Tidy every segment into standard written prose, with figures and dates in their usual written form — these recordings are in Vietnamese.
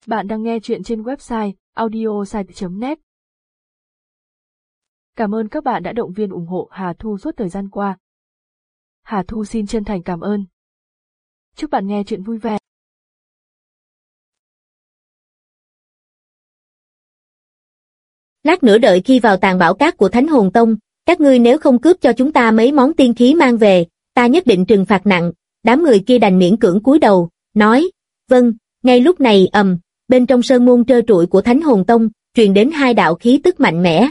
Bạn đang nghe chuyện trên website audiosite.net. Cảm ơn các bạn đã động viên ủng hộ Hà Thu suốt thời gian qua. Hà Thu xin chân thành cảm ơn. Chúc bạn nghe chuyện vui vẻ. Lát nữa đợi khi vào tàng bảo cát của Thánh Hồn Tông, các ngươi nếu không cướp cho chúng ta mấy món tiên khí mang về, ta nhất định trừng phạt nặng. Đám người kia đành miễn cưỡng cúi đầu, nói, vâng. Ngay lúc này bên trong sơn môn trơ trụi của Thánh Hồn Tông, truyền đến hai đạo khí tức mạnh mẽ.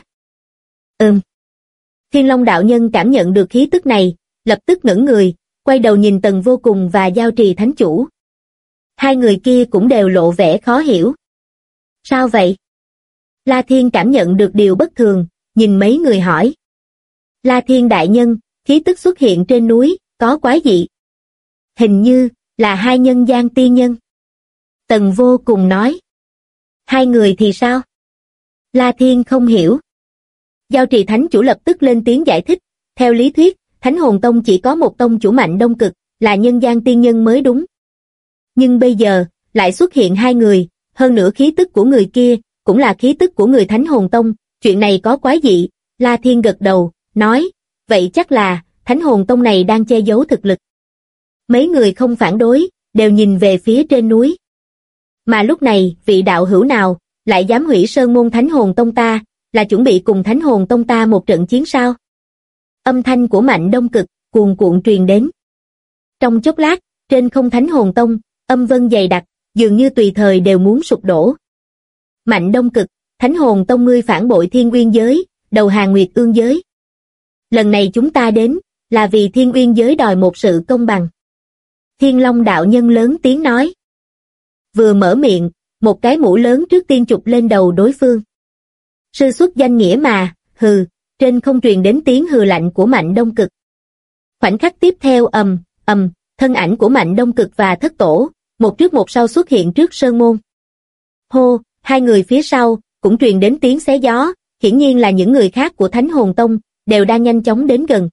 Thiên Long đạo nhân cảm nhận được khí tức này, lập tức ngẩng người, quay đầu nhìn Tần Vô Cùng và Giao Trì Thánh Chủ. Hai người kia cũng đều lộ vẻ khó hiểu. Sao vậy? La Thiên cảm nhận được điều bất thường, nhìn mấy người hỏi. La Thiên đại nhân, khí tức xuất hiện trên núi, có quái dị. Hình như là hai nhân gian tiên nhân. Tần Vô Cùng nói. Hai người thì sao? La Thiên không hiểu. Giao Trì Thánh Chủ lập tức lên tiếng giải thích. Theo lý thuyết, Thánh Hồn Tông chỉ có một tông chủ mạnh đông cực, là nhân gian tiên nhân mới đúng. Nhưng bây giờ, lại xuất hiện hai người, hơn nữa khí tức của người kia, cũng là khí tức của người Thánh Hồn Tông, chuyện này có quái dị. La Thiên gật đầu, nói, vậy chắc là, Thánh Hồn Tông này đang che giấu thực lực. Mấy người không phản đối, đều nhìn về phía trên núi. Mà lúc này, vị đạo hữu nào, lại dám hủy sơn môn Thánh Hồn Tông ta, là chuẩn bị cùng Thánh Hồn Tông ta một trận chiến sao? Âm thanh của Mạnh Đông Cực, cuồn cuộn truyền đến. Trong chốc lát, trên không Thánh Hồn Tông, âm vân dày đặc, dường như tùy thời đều muốn sụp đổ. Mạnh Đông Cực, Thánh Hồn Tông ngươi phản bội Thiên Uyên giới, đầu hàng Nguyệt Ương giới. Lần này chúng ta đến, là vì Thiên Uyên giới đòi một sự công bằng. Thiên Long đạo nhân lớn tiếng nói. Vừa mở miệng, một cái mũ lớn trước tiên chụp lên đầu đối phương. Sư xuất danh nghĩa mà, hừ, trên không truyền đến tiếng hừ lạnh của Mạnh Đông Cực. Khoảnh khắc tiếp theo thân ảnh của Mạnh Đông Cực và thất tổ, một trước một sau xuất hiện trước sơn môn. Hô, hai người phía sau, cũng truyền đến tiếng xé gió, hiển nhiên là những người khác của Thánh Hồn Tông, đều đang nhanh chóng đến gần.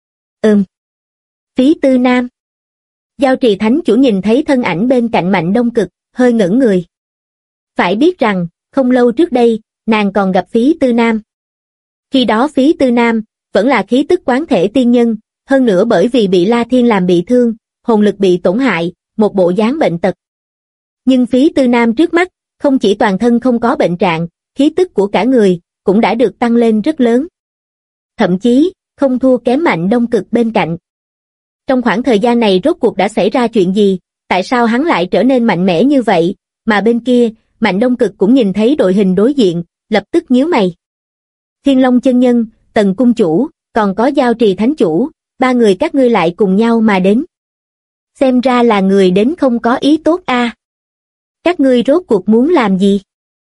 Phí Tư Nam. Giao Trì Thánh Chủ nhìn thấy thân ảnh bên cạnh Mạnh Đông Cực, hơi ngẩn người. Phải biết rằng, không lâu trước đây, nàng còn gặp Phí Tư Nam. Khi đó Phí Tư Nam, vẫn là khí tức quán thể tiên nhân, hơn nữa bởi vì bị La Thiên làm bị thương, hồn lực bị tổn hại, một bộ dáng bệnh tật. Nhưng Phí Tư Nam trước mắt, không chỉ toàn thân không có bệnh trạng, khí tức của cả người, cũng đã được tăng lên rất lớn. Thậm chí, không thua kém Mạnh Đông Cực bên cạnh. Trong khoảng thời gian này rốt cuộc đã xảy ra chuyện gì, tại sao hắn lại trở nên mạnh mẽ như vậy, mà bên kia, Mạnh Đông Cực cũng nhìn thấy đội hình đối diện, lập tức nhíu mày. Thiên Long chân nhân, Tần cung chủ, còn có Giao Trì Thánh Chủ, ba người các ngươi lại cùng nhau mà đến. Xem ra là người đến không có ý tốt a. Các ngươi rốt cuộc muốn làm gì?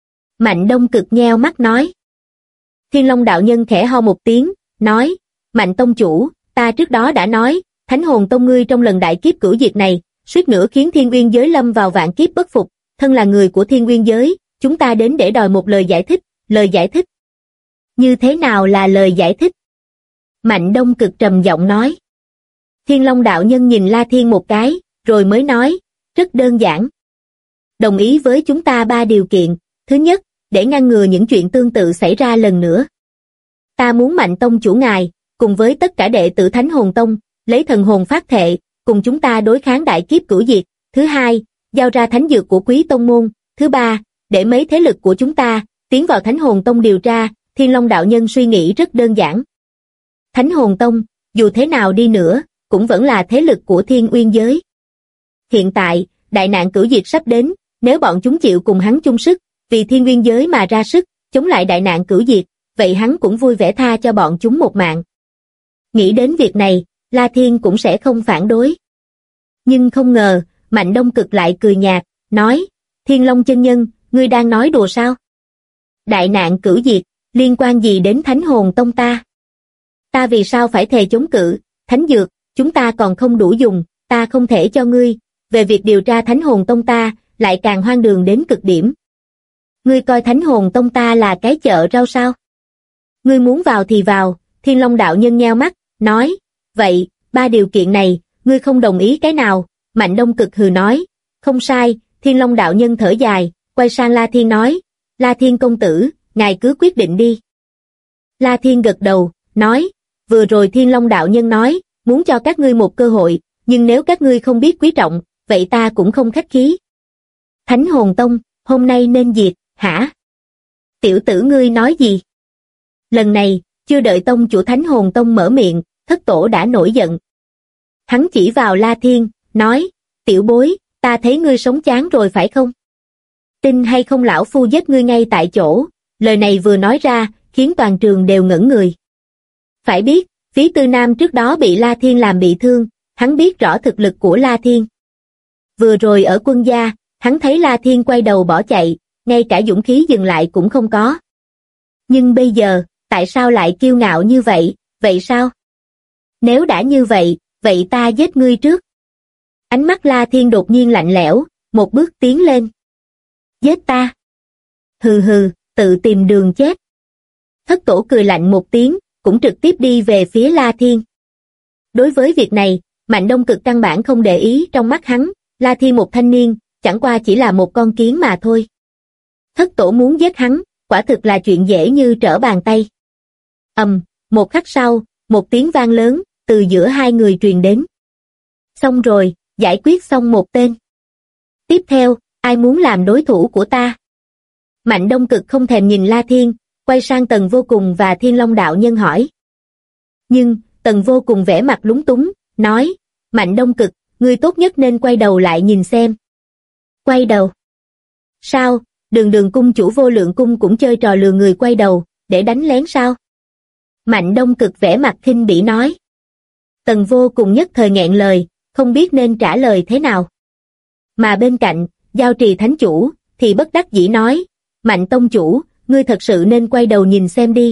Mạnh Đông Cực nheo mắt nói. Thiên Long đạo nhân khẽ ho một tiếng, nói, Mạnh tông chủ, ta trước đó đã nói, Thánh Hồn Tông ngươi trong lần đại kiếp cửu diệt này, suýt nữa khiến Thiên Uyên giới lâm vào vạn kiếp bất phục, thân là người của Thiên Uyên giới, chúng ta đến để đòi một lời giải thích. Như thế nào là lời giải thích? Mạnh Đông Cực trầm giọng nói. Thiên Long đạo nhân nhìn La Thiên một cái, rồi mới nói, rất đơn giản. Đồng ý với chúng ta ba điều kiện, thứ nhất, để ngăn ngừa những chuyện tương tự xảy ra lần nữa. Ta muốn Mạnh tông chủ ngài, cùng với tất cả đệ tử Thánh Hồn Tông, lấy thần hồn phát thệ, cùng chúng ta đối kháng đại kiếp cửu diệt. Thứ hai, giao ra thánh dược của quý tông môn. Thứ ba, để mấy thế lực của chúng ta tiến vào Thánh Hồn Tông điều tra. Thiên Long đạo nhân suy nghĩ rất đơn giản. Thánh Hồn Tông, dù thế nào đi nữa, cũng vẫn là thế lực của Thiên Uyên giới. Hiện tại, đại nạn cửu diệt sắp đến, nếu bọn chúng chịu cùng hắn chung sức, vì Thiên Uyên giới mà ra sức, chống lại đại nạn cửu diệt, vậy hắn cũng vui vẻ tha cho bọn chúng một mạng. Nghĩ đến việc này, La Thiên cũng sẽ không phản đối. Nhưng không ngờ, Mạnh Đông Cực lại cười nhạt, nói, Thiên Long chân nhân, ngươi đang nói đùa sao? Đại nạn cửu diệt, liên quan gì đến Thánh Hồn Tông ta? Ta vì sao phải thề chống cự, thánh dược, chúng ta còn không đủ dùng, ta không thể cho ngươi, về việc điều tra Thánh Hồn Tông ta, lại càng hoang đường đến cực điểm. Ngươi coi Thánh Hồn Tông ta là cái chợ rau sao? Ngươi muốn vào thì vào. Thiên Long đạo nhân nheo mắt, nói, vậy, ba điều kiện này, ngươi không đồng ý cái nào? Mạnh Đông Cực hừ nói, không sai. Thiên Long đạo nhân thở dài, quay sang La Thiên nói, La Thiên công tử, ngài cứ quyết định đi. La Thiên gật đầu, nói, vừa rồi Thiên Long đạo nhân nói, muốn cho các ngươi một cơ hội, nhưng nếu các ngươi không biết quý trọng, vậy ta cũng không khách khí. Thánh Hồn Tông, hôm nay nên diệt, hả? Tiểu tử ngươi nói gì? Lần này, chưa đợi tông chủ Thánh Hồn Tông mở miệng, Thất Tổ đã nổi giận. Hắn chỉ vào La Thiên, nói, tiểu bối, ta thấy ngươi sống chán rồi phải không? Tin hay không lão phu giết ngươi ngay tại chỗ, lời này vừa nói ra, khiến toàn trường đều ngẩn người. Phải biết, Phí Tư Nam trước đó bị La Thiên làm bị thương, hắn biết rõ thực lực của La Thiên. Vừa rồi ở quân gia, hắn thấy La Thiên quay đầu bỏ chạy, ngay cả dũng khí dừng lại cũng không có. Nhưng bây giờ, tại sao lại kiêu ngạo như vậy, vậy sao? Nếu đã như vậy, vậy ta giết ngươi trước. Ánh mắt La Thiên đột nhiên lạnh lẽo, một bước tiến lên. Giết ta? Hừ hừ, tự tìm đường chết. Thất Tổ cười lạnh một tiếng, cũng trực tiếp đi về phía La Thiên. Đối với việc này, Mạnh Đông Cực căn bản không để ý, trong mắt hắn, La Thiên một thanh niên, chẳng qua chỉ là một con kiến mà thôi. Thất Tổ muốn giết hắn, quả thực là chuyện dễ như trở bàn tay. Một khắc sau, một tiếng vang lớn, từ giữa hai người truyền đến. Xong rồi, giải quyết xong một tên. Tiếp theo, ai muốn làm đối thủ của ta? Mạnh Đông Cực không thèm nhìn La Thiên, quay sang Tần Vô Cùng và Thiên Long đạo nhân hỏi. Nhưng, Tần Vô Cùng vẻ mặt lúng túng, nói, Mạnh Đông Cực, ngươi tốt nhất nên quay đầu lại nhìn xem. Quay đầu? Sao, Đường cung chủ Vô Lượng cung cũng chơi trò lừa người quay đầu, để đánh lén sao? Mạnh Đông Cực vẻ mặt khinh bỉ nói. Tần Vô Cùng nhất thời nghẹn lời, không biết nên trả lời thế nào. Mà bên cạnh, Giao Trì Thánh Chủ, thì bất đắc dĩ nói, Mạnh Tông Chủ, ngươi thật sự nên quay đầu nhìn xem đi.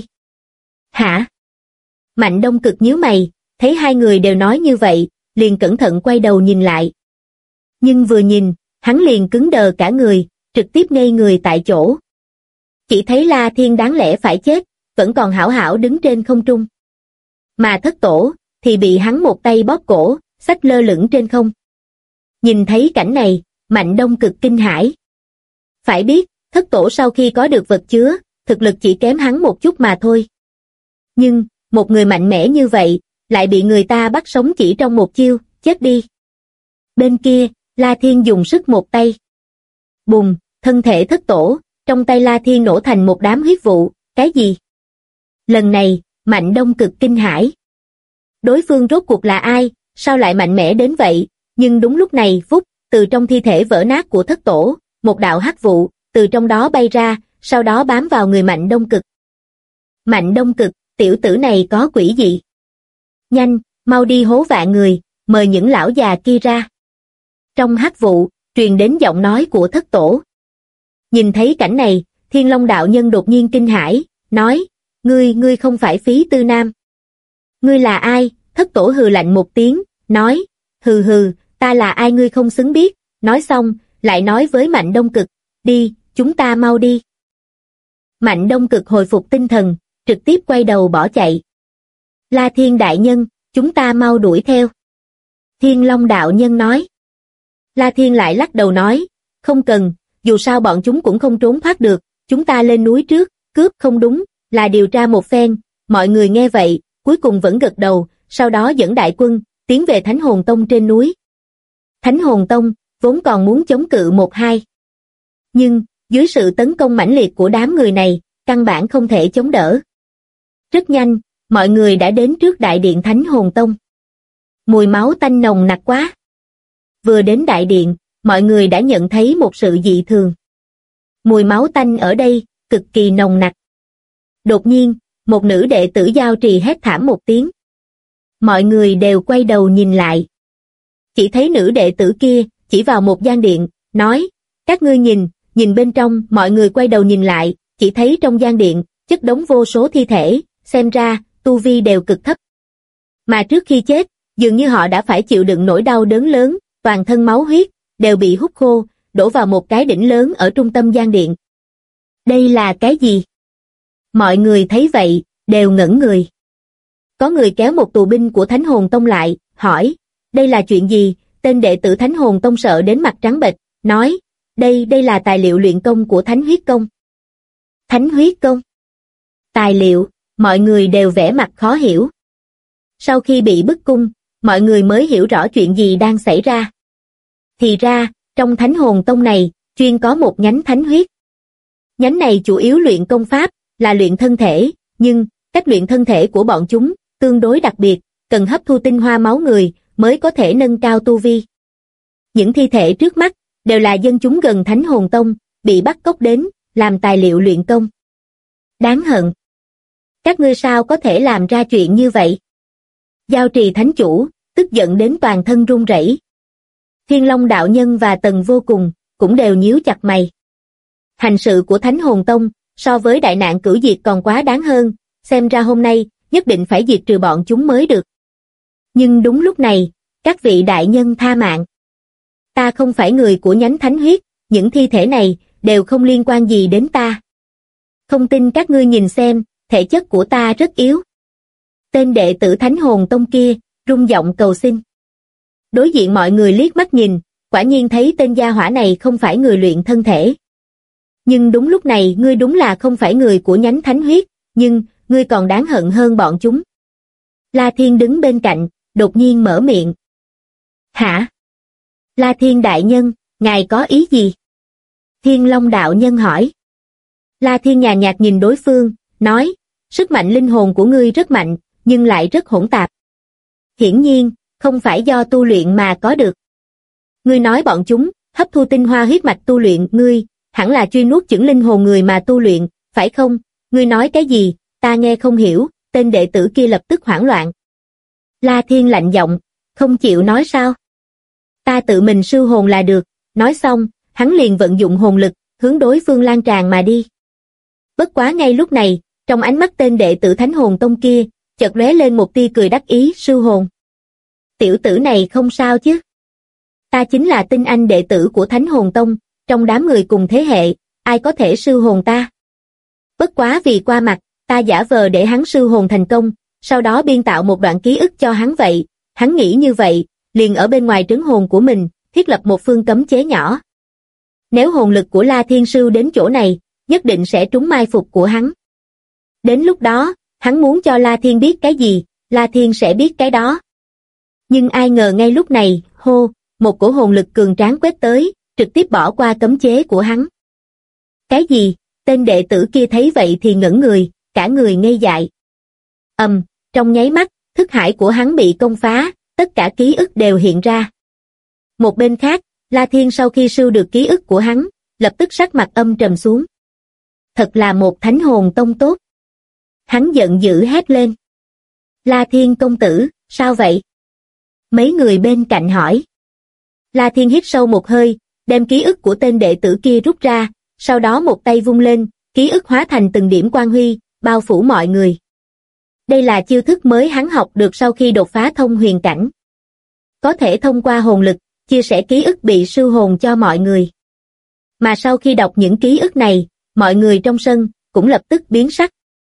Hả? Mạnh Đông Cực nhíu mày, thấy hai người đều nói như vậy, liền cẩn thận quay đầu nhìn lại. Nhưng vừa nhìn, hắn liền cứng đờ cả người, trực tiếp ngây người tại chỗ. Chỉ thấy La Thiên đáng lẽ phải chết, vẫn còn hảo hảo đứng trên không trung. Mà Thất Tổ, thì bị hắn một tay bóp cổ, xách lơ lửng trên không. Nhìn thấy cảnh này, Mạnh Đông Cực kinh hãi. Phải biết, Thất Tổ sau khi có được vật chứa, thực lực chỉ kém hắn một chút mà thôi. Nhưng, một người mạnh mẽ như vậy, lại bị người ta bắt sống chỉ trong một chiêu, chết đi. Bên kia, La Thiên dùng sức một tay. Bùng, thân thể Thất Tổ, trong tay La Thiên nổ thành một đám huyết vụ, cái gì? Lần này, Mạnh Đông Cực kinh hãi. Đối phương rốt cuộc là ai, sao lại mạnh mẽ đến vậy? Nhưng đúng lúc này, phút, từ trong thi thể vỡ nát của Thất Tổ, một đạo hắc vụ, từ trong đó bay ra, sau đó bám vào người Mạnh Đông Cực. Mạnh Đông Cực, tiểu tử này có quỷ gì? Nhanh, mau đi hố vạ người, mời những lão già kia ra. Trong hắc vụ, truyền đến giọng nói của Thất Tổ. Nhìn thấy cảnh này, Thiên Long đạo nhân đột nhiên kinh hãi, nói, ngươi không phải Phí Tư Nam. Ngươi là ai? Thất Tổ hừ lạnh một tiếng, nói, hừ hừ, ta là ai ngươi không xứng biết, nói xong, lại nói với Mạnh Đông Cực, đi, chúng ta mau đi. Mạnh Đông Cực hồi phục tinh thần, trực tiếp quay đầu bỏ chạy. La Thiên đại nhân, chúng ta mau đuổi theo. Thiên Long đạo nhân nói. La Thiên lại lắc đầu nói, không cần, dù sao bọn chúng cũng không trốn thoát được, chúng ta lên núi trước, cướp không đúng, là điều tra một phen. Mọi người nghe vậy, cuối cùng vẫn gật đầu, sau đó dẫn đại quân, tiến về Thánh Hồn Tông trên núi. Thánh Hồn Tông, vốn còn muốn chống cự 1-2. Nhưng, dưới sự tấn công mãnh liệt của đám người này, căn bản không thể chống đỡ. Rất nhanh, mọi người đã đến trước đại điện Thánh Hồn Tông. Mùi máu tanh nồng nặc quá. Vừa đến đại điện, mọi người đã nhận thấy một sự dị thường. Mùi máu tanh ở đây, cực kỳ nồng nặc. Đột nhiên, một nữ đệ tử Giao Trì hét thảm một tiếng. Mọi người đều quay đầu nhìn lại. Chỉ thấy nữ đệ tử kia, chỉ vào một gian điện, nói, các ngươi nhìn bên trong, mọi người quay đầu nhìn lại, chỉ thấy trong gian điện, chất đống vô số thi thể, xem ra, tu vi đều cực thấp. Mà trước khi chết, dường như họ đã phải chịu đựng nỗi đau đớn lớn, toàn thân máu huyết, đều bị hút khô, đổ vào một cái đỉnh lớn ở trung tâm gian điện. Đây là cái gì? Mọi người thấy vậy, đều ngẩn người. Có người kéo một tù binh của Thánh Hồn Tông lại, hỏi, đây là chuyện gì? Tên đệ tử Thánh Hồn Tông sợ đến mặt trắng bệch, nói, đây là tài liệu luyện công của Thánh Huyết Công. Thánh Huyết Công? Tài liệu, mọi người đều vẻ mặt khó hiểu. Sau khi bị bức cung, mọi người mới hiểu rõ chuyện gì đang xảy ra. Thì ra, trong Thánh Hồn Tông này, chuyên có một nhánh Thánh Huyết. Nhánh này chủ yếu luyện công pháp, là luyện thân thể, nhưng cách luyện thân thể của bọn chúng tương đối đặc biệt, cần hấp thu tinh hoa máu người mới có thể nâng cao tu vi. Những thi thể trước mắt đều là dân chúng gần Thánh Hồn Tông, bị bắt cóc đến làm tài liệu luyện công. Đáng hận. Các ngươi sao có thể làm ra chuyện như vậy? Giao Trì Thánh Chủ tức giận đến toàn thân run rẩy. Thiên Long đạo nhân và Tần Vô Cùng cũng đều nhíu chặt mày. Hành sự của Thánh Hồn Tông so với đại nạn cửu diệt còn quá đáng hơn, xem ra hôm nay nhất định phải diệt trừ bọn chúng mới được. Nhưng đúng lúc này, các vị đại nhân tha mạng. Ta không phải người của nhánh Thánh Huyết, những thi thể này đều không liên quan gì đến ta. Không tin các ngươi nhìn xem, thể chất của ta rất yếu. Tên đệ tử Thánh Hồn Tông kia rung giọng cầu xin. Đối diện mọi người liếc mắt nhìn, quả nhiên thấy tên gia hỏa này không phải người luyện thân thể. Nhưng đúng lúc này ngươi đúng là không phải người của nhánh Thánh Huyết, nhưng ngươi còn đáng hận hơn bọn chúng. La Thiên đứng bên cạnh, đột nhiên mở miệng. Hả? La Thiên đại nhân, ngài có ý gì? Thiên Long đạo nhân hỏi. La Thiên nhàn nhạt nhìn đối phương, nói, sức mạnh linh hồn của ngươi rất mạnh, nhưng lại rất hỗn tạp. Hiển nhiên, không phải do tu luyện mà có được. Ngươi nói bọn chúng, hấp thu tinh hoa huyết mạch tu luyện, ngươi, hẳn là truy nuốt chửng linh hồn người mà tu luyện, phải không? Ngươi nói cái gì, ta nghe không hiểu, tên đệ tử kia lập tức hoảng loạn. La Thiên lạnh giọng, không chịu nói sao? Ta tự mình sư hồn là được, nói xong, hắn liền vận dụng hồn lực, hướng đối phương lan tràn mà đi. Bất quá ngay lúc này, trong ánh mắt tên đệ tử Thánh Hồn Tông kia, chợt lóe lên một tia cười đắc ý, sư hồn. Tiểu tử này không sao chứ? Ta chính là tinh anh đệ tử của Thánh Hồn Tông, trong đám người cùng thế hệ, ai có thể sư hồn ta? Bất quá vì qua mặt, ta giả vờ để hắn sư hồn thành công, sau đó biên tạo một đoạn ký ức cho hắn vậy. Hắn nghĩ như vậy, liền ở bên ngoài trấn hồn của mình, thiết lập một phương cấm chế nhỏ. Nếu hồn lực của La Thiên Sư đến chỗ này, nhất định sẽ trúng mai phục của hắn. Đến lúc đó, hắn muốn cho La Thiên biết cái gì, La Thiên sẽ biết cái đó. Nhưng ai ngờ ngay lúc này, hô, một cổ hồn lực cường tráng quét tới, trực tiếp bỏ qua cấm chế của hắn. Cái gì? Tên đệ tử kia thấy vậy thì ngẩn người, cả người ngây dại. Trong nháy mắt, thức hải của hắn bị công phá, tất cả ký ức đều hiện ra. Một bên khác, La Thiên sau khi sưu được ký ức của hắn, lập tức sắc mặt âm trầm xuống. Thật là một Thánh Hồn Tông tốt. Hắn giận dữ hét lên. La Thiên công tử, sao vậy? Mấy người bên cạnh hỏi. La Thiên hít sâu một hơi, đem ký ức của tên đệ tử kia rút ra, sau đó một tay vung lên, ký ức hóa thành từng điểm quang huy, bao phủ mọi người. Đây là chiêu thức mới hắn học được sau khi đột phá thông huyền cảnh. Có thể thông qua hồn lực, chia sẻ ký ức bị sư hồn cho mọi người. Mà sau khi đọc những ký ức này, mọi người trong sân cũng lập tức biến sắc.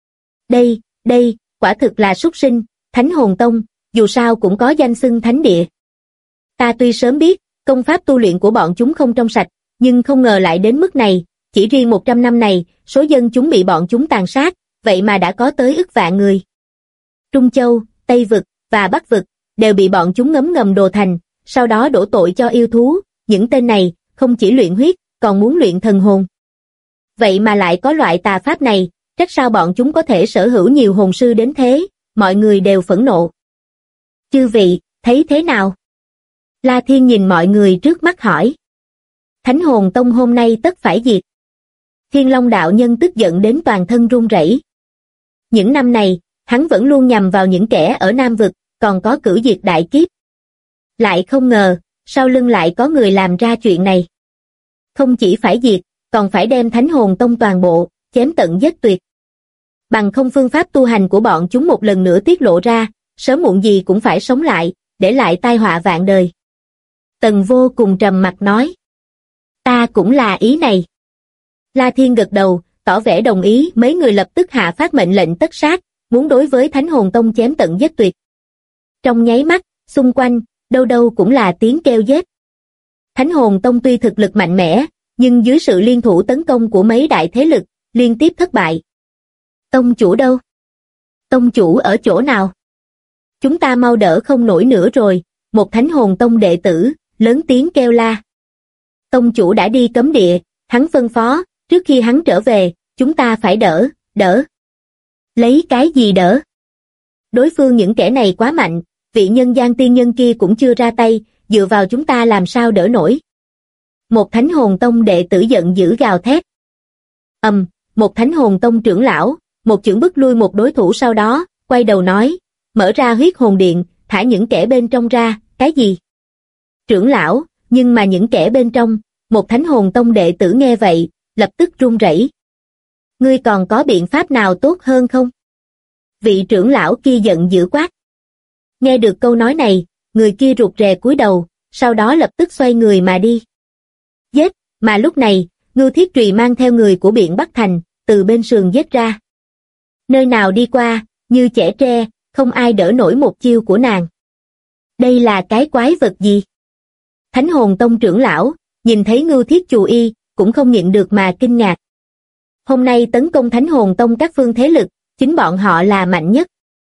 Đây, quả thực là súc sinh, Thánh Hồn Tông, dù sao cũng có danh xưng thánh địa. Ta tuy sớm biết, công pháp tu luyện của bọn chúng không trong sạch, nhưng không ngờ lại đến mức này, chỉ riêng 100 năm này, số dân chúng bị bọn chúng tàn sát, vậy mà đã có tới ức vạn người. Trung Châu, Tây Vực và Bắc Vực đều bị bọn chúng ngấm ngầm đồ thành, sau đó đổ tội cho yêu thú, những tên này không chỉ luyện huyết, còn muốn luyện thần hồn. Vậy mà lại có loại tà pháp này, trách sao bọn chúng có thể sở hữu nhiều hồn sư đến thế, mọi người đều phẫn nộ. Chư vị, thấy thế nào? La Thiên nhìn mọi người trước mắt hỏi. Thánh Hồn Tông hôm nay tất phải diệt. Thiên Long đạo nhân tức giận đến toàn thân run rẩy. Những năm này, hắn vẫn luôn nhằm vào những kẻ ở Nam Vực, còn có cửu diệt đại kiếp. Lại không ngờ, sau lưng lại có người làm ra chuyện này. Không chỉ phải diệt, còn phải đem Thánh Hồn Tông toàn bộ, chém tận giết tuyệt. Bằng không phương pháp tu hành của bọn chúng một lần nữa tiết lộ ra, sớm muộn gì cũng phải sống lại, để lại tai họa vạn đời. Tần Vô Cùng trầm mặt nói. Ta cũng là ý này. La Thiên gật đầu, tỏ vẻ đồng ý, mấy người lập tức hạ phát mệnh lệnh tất sát, muốn đối với Thánh Hồn Tông chém tận giết tuyệt. Trong nháy mắt, xung quanh, đâu đâu cũng là tiếng kêu giết. Thánh Hồn Tông tuy thực lực mạnh mẽ, nhưng dưới sự liên thủ tấn công của mấy đại thế lực, liên tiếp thất bại. Tông chủ đâu? Tông chủ ở chỗ nào? Chúng ta mau đỡ không nổi nữa rồi, một Thánh Hồn Tông đệ tử, lớn tiếng kêu la. Tông chủ đã đi cấm địa, hắn phân phó, trước khi hắn trở về, chúng ta phải đỡ. Lấy cái gì đỡ? Đối phương những kẻ này quá mạnh, vị nhân gian tiên nhân kia cũng chưa ra tay, dựa vào chúng ta làm sao đỡ nổi. Một Thánh Hồn Tông đệ tử giận dữ gào thét. Một Thánh Hồn Tông trưởng lão, một chưởng bức lui một đối thủ, sau đó, quay đầu nói, mở ra huyết hồn điện, thả những kẻ bên trong ra. Cái gì? Trưởng lão, nhưng mà những kẻ bên trong, một Thánh Hồn Tông đệ tử nghe vậy, lập tức run rẩy. Ngươi còn có biện pháp nào tốt hơn không? Vị trưởng lão kia giận dữ quát. Nghe được câu nói này, người kia rụt rè cúi đầu, sau đó lập tức xoay người mà đi. Giết, mà lúc này, Ngưu Thiết Trùy mang theo người của Biện Bắc Thành, từ bên sườn giết ra. Nơi nào đi qua, như chẻ tre, không ai đỡ nổi một chiêu của nàng. Đây là cái quái vật gì? Thánh Hồn Tông trưởng lão, nhìn thấy Ngưu Thiết Chù Y, cũng không nhịn được mà kinh ngạc. Hôm nay tấn công Thánh Hồn Tông các phương thế lực, chính bọn họ là mạnh nhất.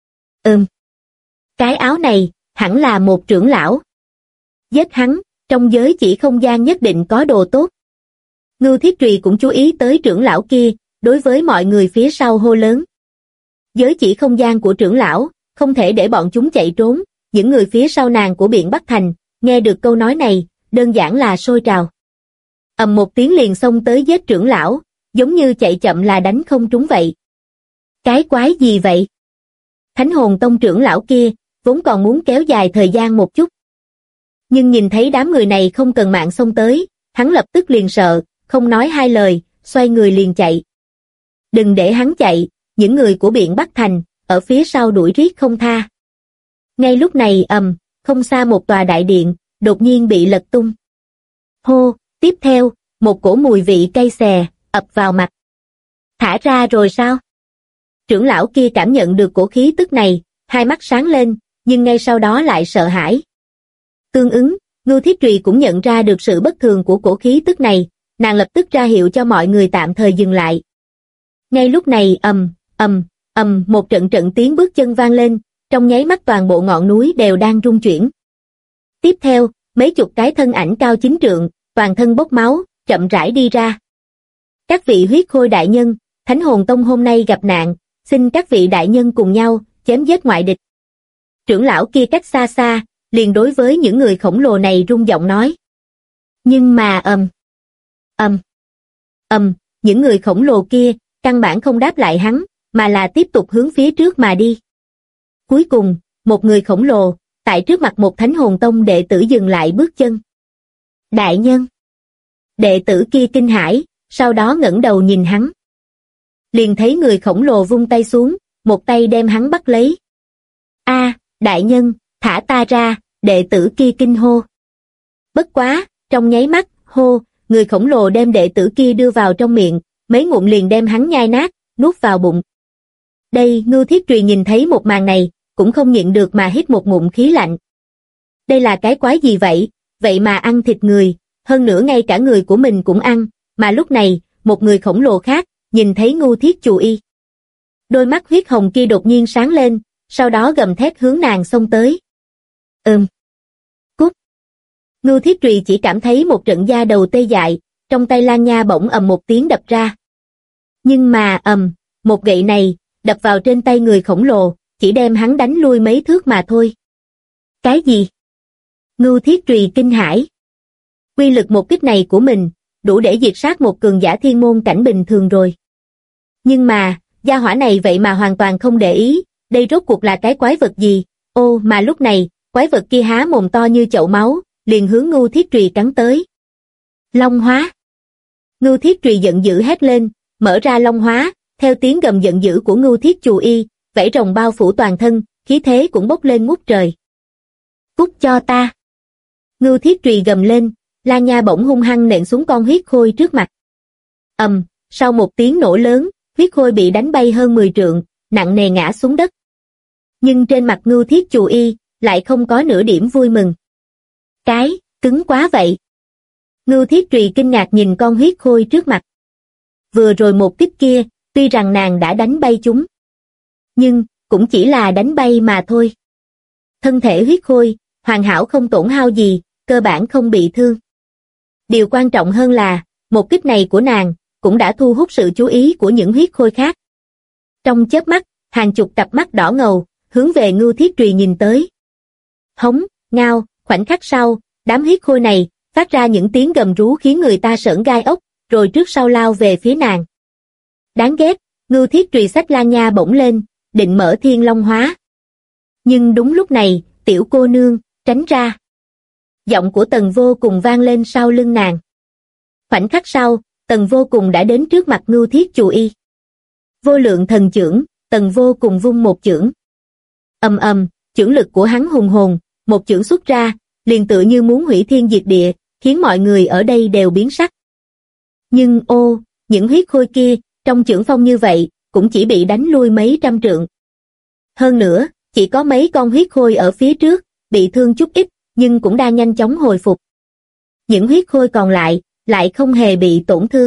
Cái áo này, hẳn là một trưởng lão. Giết hắn, trong giới chỉ không gian nhất định có đồ tốt. Ngưu Thiết Trùy cũng chú ý tới trưởng lão kia, đối với mọi người phía sau hô lớn. Giới chỉ không gian của trưởng lão, không thể để bọn chúng chạy trốn, những người phía sau nàng của Biện Bắc Thành, nghe được câu nói này, đơn giản là sôi trào. Một tiếng liền xông tới giết trưởng lão, giống như chạy chậm là đánh không trúng vậy. Cái quái gì vậy? Thánh Hồn Tông trưởng lão kia, vốn còn muốn kéo dài thời gian một chút. Nhưng nhìn thấy đám người này không cần mạng xông tới, hắn lập tức liền sợ, không nói hai lời, xoay người liền chạy. Đừng để hắn chạy, những người của Biện Bắc Thành, ở phía sau đuổi riết không tha. Ngay lúc này không xa một tòa đại điện, đột nhiên bị lật tung. Hô, tiếp theo, một cổ mùi vị cay xè, ập vào mặt. Thả ra rồi sao? Trưởng lão kia cảm nhận được cổ khí tức này, hai mắt sáng lên, nhưng ngay sau đó lại sợ hãi. Tương ứng, Ngưu Thiết Trùy cũng nhận ra được sự bất thường của cổ khí tức này, nàng lập tức ra hiệu cho mọi người tạm thời dừng lại. Ngay lúc này một trận tiếng bước chân vang lên, trong nháy mắt toàn bộ ngọn núi đều đang rung chuyển. Tiếp theo, mấy chục cái thân ảnh cao 9 trượng, toàn thân bốc máu, chậm rãi đi ra. Các vị huyết khôi đại nhân, Thánh Hồn Tông hôm nay gặp nạn, xin các vị đại nhân cùng nhau, chém giết ngoại địch. Trưởng lão kia cách xa xa, liền đối với những người khổng lồ này rung giọng nói. Nhưng mà những người khổng lồ kia, căn bản không đáp lại hắn, mà là tiếp tục hướng phía trước mà đi. Cuối cùng, một người khổng lồ, tại trước mặt một Thánh Hồn Tông đệ tử dừng lại bước chân. Đại nhân! Đệ tử kia kinh hãi, sau đó ngẩng đầu nhìn hắn. Liền thấy người khổng lồ vung tay xuống, một tay đem hắn bắt lấy. Đại nhân, thả ta ra, đệ tử kia kinh hô. Bất quá, trong nháy mắt, người khổng lồ đem đệ tử kia đưa vào trong miệng, mấy ngụm liền đem hắn nhai nát, nuốt vào bụng. Đây, Ngưu Thiết Trùy nhìn thấy một màn này, cũng không nhịn được mà hít một ngụm khí lạnh. Đây là cái quái gì vậy, vậy mà ăn thịt người, hơn nữa ngay cả người của mình cũng ăn, mà lúc này, một người khổng lồ khác, nhìn thấy Ngưu Thiết Chù Y. Đôi mắt huyết hồng kia đột nhiên sáng lên, sau đó gầm thét hướng nàng xông tới. Cút! Ngưu Thiết Trùy chỉ cảm thấy một trận da đầu tê dại, trong tay Lan Nha bỗng một tiếng đập ra. Nhưng mà một gậy này, đập vào trên tay người khổng lồ, chỉ đem hắn đánh lui mấy thước mà thôi. Cái gì? Ngưu Thiết Trùy kinh hãi. Quy lực một kích này của mình, đủ để diệt sát một cường giả thiên môn cảnh bình thường rồi. Nhưng mà, gia hỏa này vậy mà hoàn toàn không để ý, đây rốt cuộc là cái quái vật gì? Mà lúc này, quái vật kia há mồm to như chậu máu, liền hướng Ngưu Thiết Trùy cắn tới. Long hóa! Ngưu Thiết Trùy giận dữ hét lên, mở ra long hóa, theo tiếng gầm giận dữ của Ngưu Thiết Chù Y, vảy rồng bao phủ toàn thân, khí thế cũng bốc lên ngút trời. Cút cho ta! Ngưu Thiết Trùy gầm lên, Lan Nha bỗng hung hăng nện xuống con huyết khôi trước mặt. Sau một tiếng nổ lớn, huyết khôi bị đánh bay hơn 10 trượng, nặng nề ngã xuống đất. Nhưng trên mặt Ngưu Thiết Chù Y, lại không có nửa điểm vui mừng. Cái, cứng quá vậy. Ngưu Thiết Trùy kinh ngạc nhìn con huyết khôi trước mặt. Vừa rồi một kích kia, tuy rằng nàng đã đánh bay chúng, nhưng cũng chỉ là đánh bay mà thôi. Thân thể huyết khôi, hoàn hảo không tổn hao gì, cơ bản không bị thương. Điều quan trọng hơn là, một kích này của nàng, cũng đã thu hút sự chú ý của những huyết khôi khác. Trong chớp mắt, hàng chục cặp mắt đỏ ngầu, hướng về Ngưu Thiết Trùy nhìn tới. Hống, ngao, khoảnh khắc sau, đám huyết khôi này, phát ra những tiếng gầm rú khiến người ta sởn gai ốc, rồi trước sau lao về phía nàng. Đáng ghét, Ngưu Thiết Trùy xách Lan Nha bỗng lên, định mở Thiên Long Hóa. Nhưng đúng lúc này, tiểu cô nương, tránh ra. Giọng của Tần Vô Cùng vang lên sau lưng nàng. Khoảnh khắc sau, Tần Vô Cùng đã đến trước mặt Ngưu Thiết Trùy. Vô lượng thần chưởng, Tần Vô Cùng vung một chưởng. Ầm ầm, chưởng lực của hắn hùng hồn, một chưởng xuất ra, liền tựa như muốn hủy thiên diệt địa, khiến mọi người ở đây đều biến sắc. Nhưng ô, những huyết khôi kia, trong chưởng phong như vậy, cũng chỉ bị đánh lui mấy trăm trượng. Hơn nữa, chỉ có mấy con huyết khôi ở phía trước, bị thương chút ít, nhưng cũng đang nhanh chóng hồi phục. Những huyết khôi còn lại không hề bị tổn thương.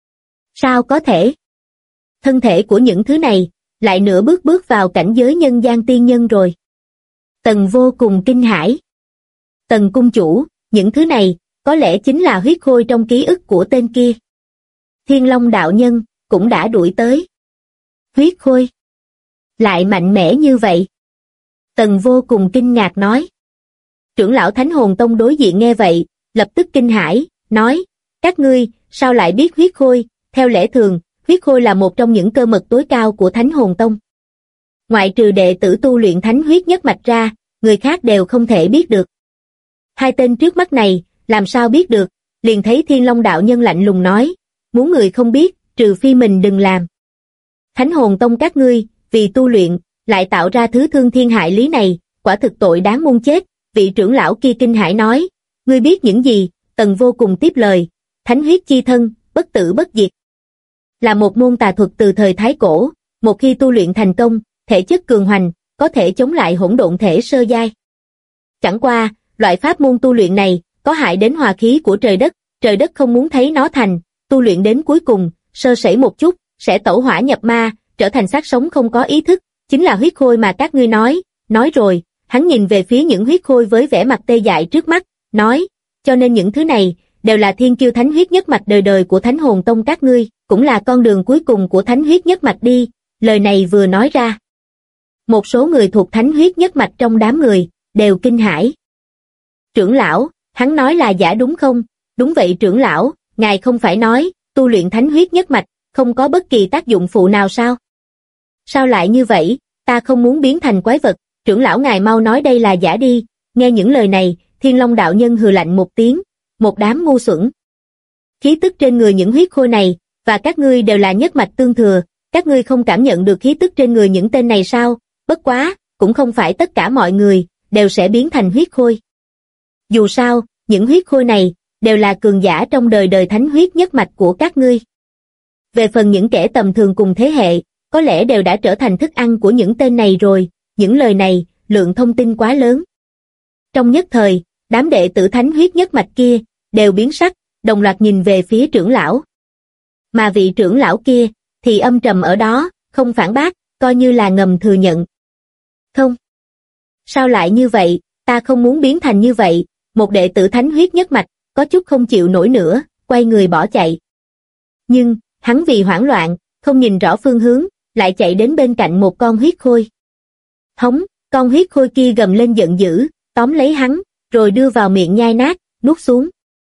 Sao có thể? Thân thể của những thứ này, lại nửa bước vào cảnh giới nhân gian tiên nhân rồi. Tần Vô Cùng kinh hãi. Tần cung chủ, những thứ này, có lẽ chính là huyết khôi trong ký ức của tên kia. Thiên Long đạo nhân, cũng đã đuổi tới. Huyết khôi? Lại mạnh mẽ như vậy? Tần Vô Cùng kinh ngạc nói. Trưởng lão Thánh Hồn Tông đối diện nghe vậy, lập tức kinh hãi, nói, các ngươi, sao lại biết huyết khôi? Theo lẽ thường, huyết khôi là một trong những cơ mật tối cao của Thánh Hồn Tông. Ngoại trừ đệ tử tu luyện thánh huyết nhất mạch ra, người khác đều không thể biết được. Hai tên trước mắt này, làm sao biết được? Liền thấy Thiên Long đạo nhân lạnh lùng nói, muốn người không biết, trừ phi mình đừng làm. Thánh Hồn Tông các ngươi, vì tu luyện, lại tạo ra thứ thương thiên hại lý này, quả thực tội đáng muôn chết. Vị trưởng lão kia kinh hãi nói, ngươi biết những gì? Tần Vô Cùng tiếp lời, thánh huyết chi thân, bất tử bất diệt. Là một môn tà thuật từ thời Thái Cổ, một khi tu luyện thành công, thể chất cường hoành, có thể chống lại hỗn độn thể sơ giai. Chẳng qua, loại pháp môn tu luyện này, có hại đến hòa khí của trời đất không muốn thấy nó thành, tu luyện đến cuối cùng, sơ sẩy một chút, sẽ tẩu hỏa nhập ma, trở thành xác sống không có ý thức, chính là huyết khôi mà các ngươi nói rồi, hắn nhìn về phía những huyết khôi với vẻ mặt tê dại trước mắt, nói, cho nên những thứ này, đều là thiên kiêu thánh huyết nhất mạch đời đời của Thánh Hồn Tông các ngươi, cũng là con đường cuối cùng của thánh huyết nhất mạch đi, lời này vừa nói ra. Một số người thuộc thánh huyết nhất mạch trong đám người, đều kinh hãi. Trưởng lão, hắn nói là giả đúng không? Đúng vậy trưởng lão, ngài không phải nói, tu luyện thánh huyết nhất mạch, không có bất kỳ tác dụng phụ nào sao? Sao lại như vậy, ta không muốn biến thành quái vật, trưởng lão ngài mau nói đây là giả đi. Nghe những lời này, Thiên Long đạo nhân hừ lạnh một tiếng, một đám ngu xuẩn. Khí tức trên người những huyết khôi này, và các ngươi đều là nhất mạch tương thừa, các ngươi không cảm nhận được khí tức trên người những tên này sao? Bất quá, cũng không phải tất cả mọi người, đều sẽ biến thành huyết khôi. Dù sao, những huyết khôi này, đều là cường giả trong đời đời thánh huyết nhất mạch của các ngươi. Về phần những kẻ tầm thường cùng thế hệ, có lẽ đều đã trở thành thức ăn của những tên này rồi, những lời này, lượng thông tin quá lớn. Trong nhất thời, đám đệ tử thánh huyết nhất mạch kia, đều biến sắc, đồng loạt nhìn về phía trưởng lão. Mà vị trưởng lão kia, thì âm trầm ở đó, không phản bác, coi như là ngầm thừa nhận. Không. Sao lại như vậy, ta không muốn biến thành như vậy, một đệ tử thánh huyết nhất mạch, có chút không chịu nổi nữa, quay người bỏ chạy. Nhưng, hắn vì hoảng loạn, không nhìn rõ phương hướng, lại chạy đến bên cạnh một con huyết khôi. Hống, con huyết khôi kia gầm lên giận dữ, tóm lấy hắn, rồi đưa vào miệng nhai nát, nuốt xuống.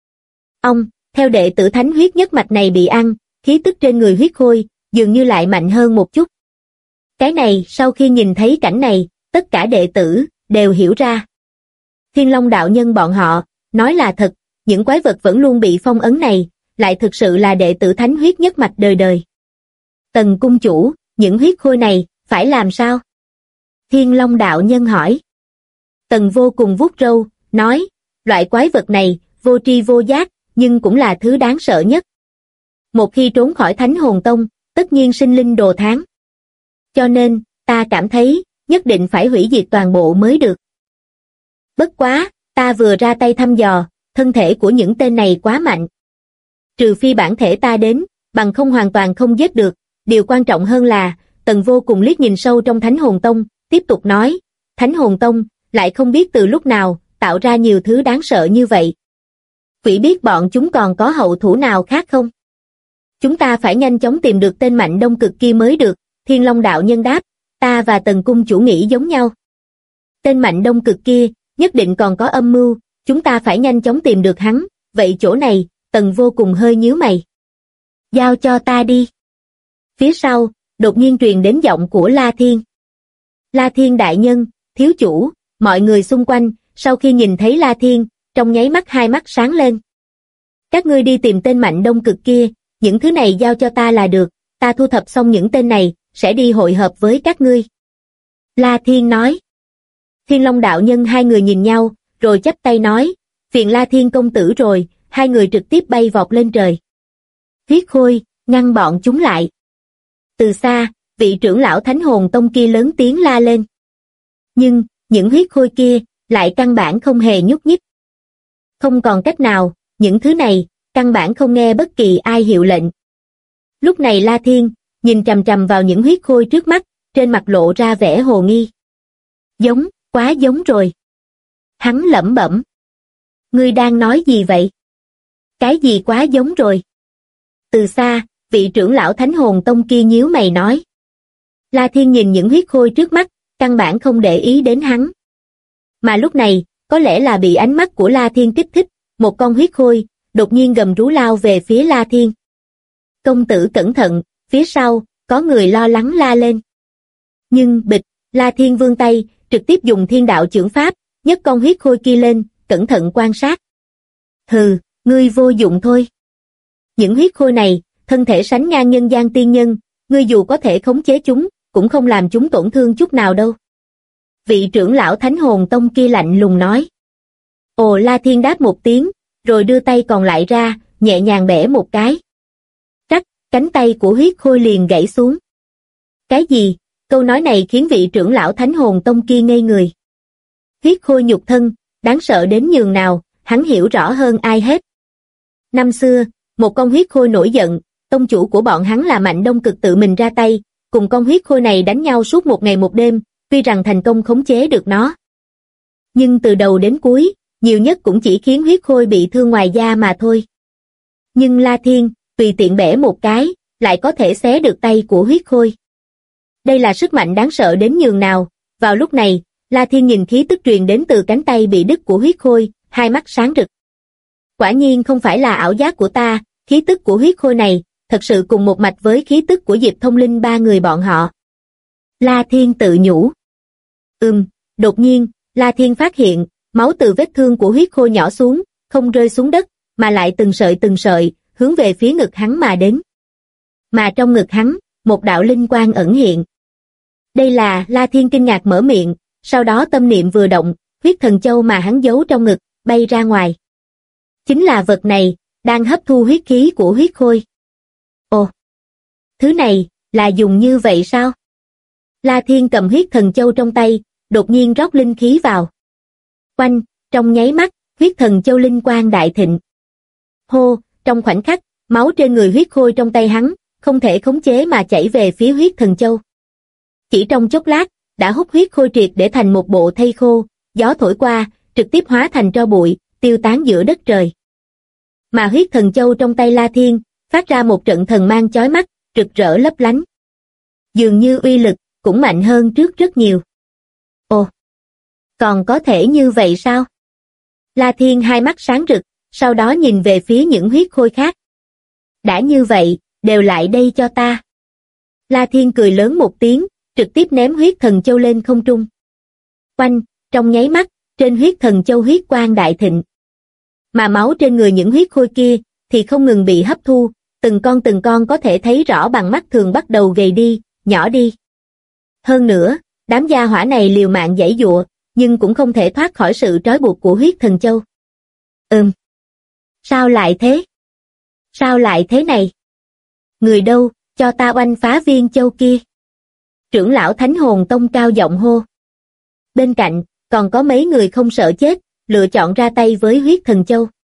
Ông, theo đệ tử thánh huyết nhất mạch này bị ăn, khí tức trên người huyết khôi, dường như lại mạnh hơn một chút. Cái này, sau khi nhìn thấy cảnh này, tất cả đệ tử, đều hiểu ra. Thiên Long đạo nhân bọn họ, nói là thật, những quái vật vẫn luôn bị phong ấn này, lại thực sự là đệ tử thánh huyết nhất mạch đời đời. Tần cung chủ, những huyết khôi này, phải làm sao? Thiên Long đạo nhân hỏi. Tần Vô Cùng vuốt râu, nói, loại quái vật này, vô tri vô giác, nhưng cũng là thứ đáng sợ nhất. Một khi trốn khỏi Thánh Hồn Tông, tất nhiên sinh linh đồ thán. Cho nên, ta cảm thấy, nhất định phải hủy diệt toàn bộ mới được. Bất quá, ta vừa ra tay thăm dò, thân thể của những tên này quá mạnh. Trừ phi bản thể ta đến, bằng không hoàn toàn không giết được, điều quan trọng hơn là, Tần Vô Cùng liếc nhìn sâu trong Thánh Hồn Tông, tiếp tục nói, Thánh Hồn Tông, lại không biết từ lúc nào, tạo ra nhiều thứ đáng sợ như vậy. Quỷ biết bọn chúng còn có hậu thủ nào khác không? Chúng ta phải nhanh chóng tìm được tên Mạnh Đông Cực kia mới được, Thiên Long đạo nhân đáp, ta và Tần cung chủ nghĩ giống nhau. Tên Mạnh Đông Cực kia, nhất định còn có âm mưu, chúng ta phải nhanh chóng tìm được hắn, vậy chỗ này, Tần Vô Cùng hơi nhíu mày. Giao cho ta đi. Phía sau, đột nhiên truyền đến giọng của La Thiên. La Thiên đại nhân, thiếu chủ, mọi người xung quanh, sau khi nhìn thấy La Thiên, trong nháy mắt hai mắt sáng lên. Các ngươi đi tìm tên Mạnh Đông Cực kia, những thứ này giao cho ta là được, ta thu thập xong những tên này, sẽ đi hội hợp với các ngươi. La Thiên nói. Thiên Long đạo nhân hai người nhìn nhau, rồi chắp tay nói, phiền La Thiên công tử rồi, hai người trực tiếp bay vọt lên trời. Huyết Khôi, ngăn bọn chúng lại. Từ xa, vị trưởng lão Thánh Hồn Tông kia lớn tiếng la lên. Nhưng, những huyết khôi kia, lại căn bản không hề nhúc nhích. Không còn cách nào, những thứ này, căn bản không nghe bất kỳ ai hiệu lệnh. Lúc này La Thiên, nhìn chằm chằm vào những huyết khôi trước mắt, trên mặt lộ ra vẻ hồ nghi. Giống, quá giống rồi. Hắn lẩm bẩm. Ngươi đang nói gì vậy? Cái gì quá giống rồi? Từ xa, vị trưởng lão Thánh Hồn Tông kia nhíu mày nói. La Thiên nhìn những huyết khôi trước mắt, căn bản không để ý đến hắn. Mà lúc này, có lẽ là bị ánh mắt của La Thiên kích thích, một con huyết khôi, đột nhiên gầm rú lao về phía La Thiên. Công tử cẩn thận, phía sau, có người lo lắng la lên. Nhưng bịch, La Thiên vươn tay, trực tiếp dùng thiên đạo chưởng pháp, nhấc con huyết khôi kia lên, cẩn thận quan sát. Hừ, ngươi vô dụng thôi. Những huyết khôi này, thân thể sánh ngang nhân gian tiên nhân, ngươi dù có thể khống chế chúng, cũng không làm chúng tổn thương chút nào đâu. Vị trưởng lão Thánh Hồn Tông kia lạnh lùng nói. Ồ, La Thiên đáp một tiếng, rồi đưa tay còn lại ra, nhẹ nhàng bẻ một cái. Trắc, cánh tay của huyết khôi liền gãy xuống. Cái gì? Câu nói này khiến vị trưởng lão Thánh Hồn Tông kia ngây người. Huyết khôi nhục thân, đáng sợ đến nhường nào, hắn hiểu rõ hơn ai hết. Năm xưa, một con huyết khôi nổi giận, tông chủ của bọn hắn là Mạnh Đông Cực tự mình ra tay, cùng con huyết khôi này đánh nhau suốt một ngày một đêm, tuy rằng thành công khống chế được nó. Nhưng từ đầu đến cuối, nhiều nhất cũng chỉ khiến huyết khôi bị thương ngoài da mà thôi. Nhưng La Thiên, tùy tiện bẻ một cái, lại có thể xé được tay của huyết khôi. Đây là sức mạnh đáng sợ đến nhường nào, vào lúc này, La Thiên nhìn khí tức truyền đến từ cánh tay bị đứt của huyết khôi, hai mắt sáng rực. Quả nhiên không phải là ảo giác của ta, khí tức của huyết khôi này, thật sự cùng một mạch với khí tức của Diệp Thông Linh ba người bọn họ. La Thiên tự nhủ. Đột nhiên, La Thiên phát hiện, máu từ vết thương của huyết khôi nhỏ xuống, không rơi xuống đất, mà lại từng sợi, hướng về phía ngực hắn mà đến. Mà trong ngực hắn, một đạo linh quang ẩn hiện. Đây là, La Thiên kinh ngạc mở miệng, sau đó tâm niệm vừa động, huyết thần châu mà hắn giấu trong ngực, bay ra ngoài. Chính là vật này, đang hấp thu huyết khí của huyết khôi. Ồ! Thứ này, là dùng như vậy sao? La Thiên cầm huyết thần châu trong tay, đột nhiên rót linh khí vào. Oanh, trong nháy mắt, huyết thần châu linh quang đại thịnh. Hô, trong khoảnh khắc, máu trên người huyết khôi trong tay hắn, không thể khống chế mà chảy về phía huyết thần châu. Chỉ trong chốc lát, đã hút huyết khôi triệt để thành một bộ thây khô, gió thổi qua, trực tiếp hóa thành tro bụi, tiêu tán giữa đất trời. Mà huyết thần châu trong tay La Thiên, phát ra một trận thần mang chói mắt, rực rỡ lấp lánh. Dường như uy lực, cũng mạnh hơn trước rất nhiều. Ồ! Còn có thể như vậy sao? La Thiên hai mắt sáng rực, sau đó nhìn về phía những huyết khôi khác. Đã như vậy, đều lại đây cho ta. La Thiên cười lớn một tiếng, trực tiếp ném huyết thần châu lên không trung. Oanh, trong nháy mắt, trên huyết thần châu huyết quang đại thịnh. Mà máu trên người những huyết khôi kia, thì không ngừng bị hấp thu, từng con có thể thấy rõ bằng mắt thường bắt đầu gầy đi, nhỏ đi. Hơn nữa, đám gia hỏa này liều mạng giãy giụa, nhưng cũng không thể thoát khỏi sự trói buộc của huyết thần châu. Sao lại thế? Sao lại thế này? Người đâu, cho ta oanh phá viên châu kia. Trưởng lão Thánh Hồn Tông cao giọng hô. Bên cạnh, còn có mấy người không sợ chết, lựa chọn ra tay với huyết thần châu.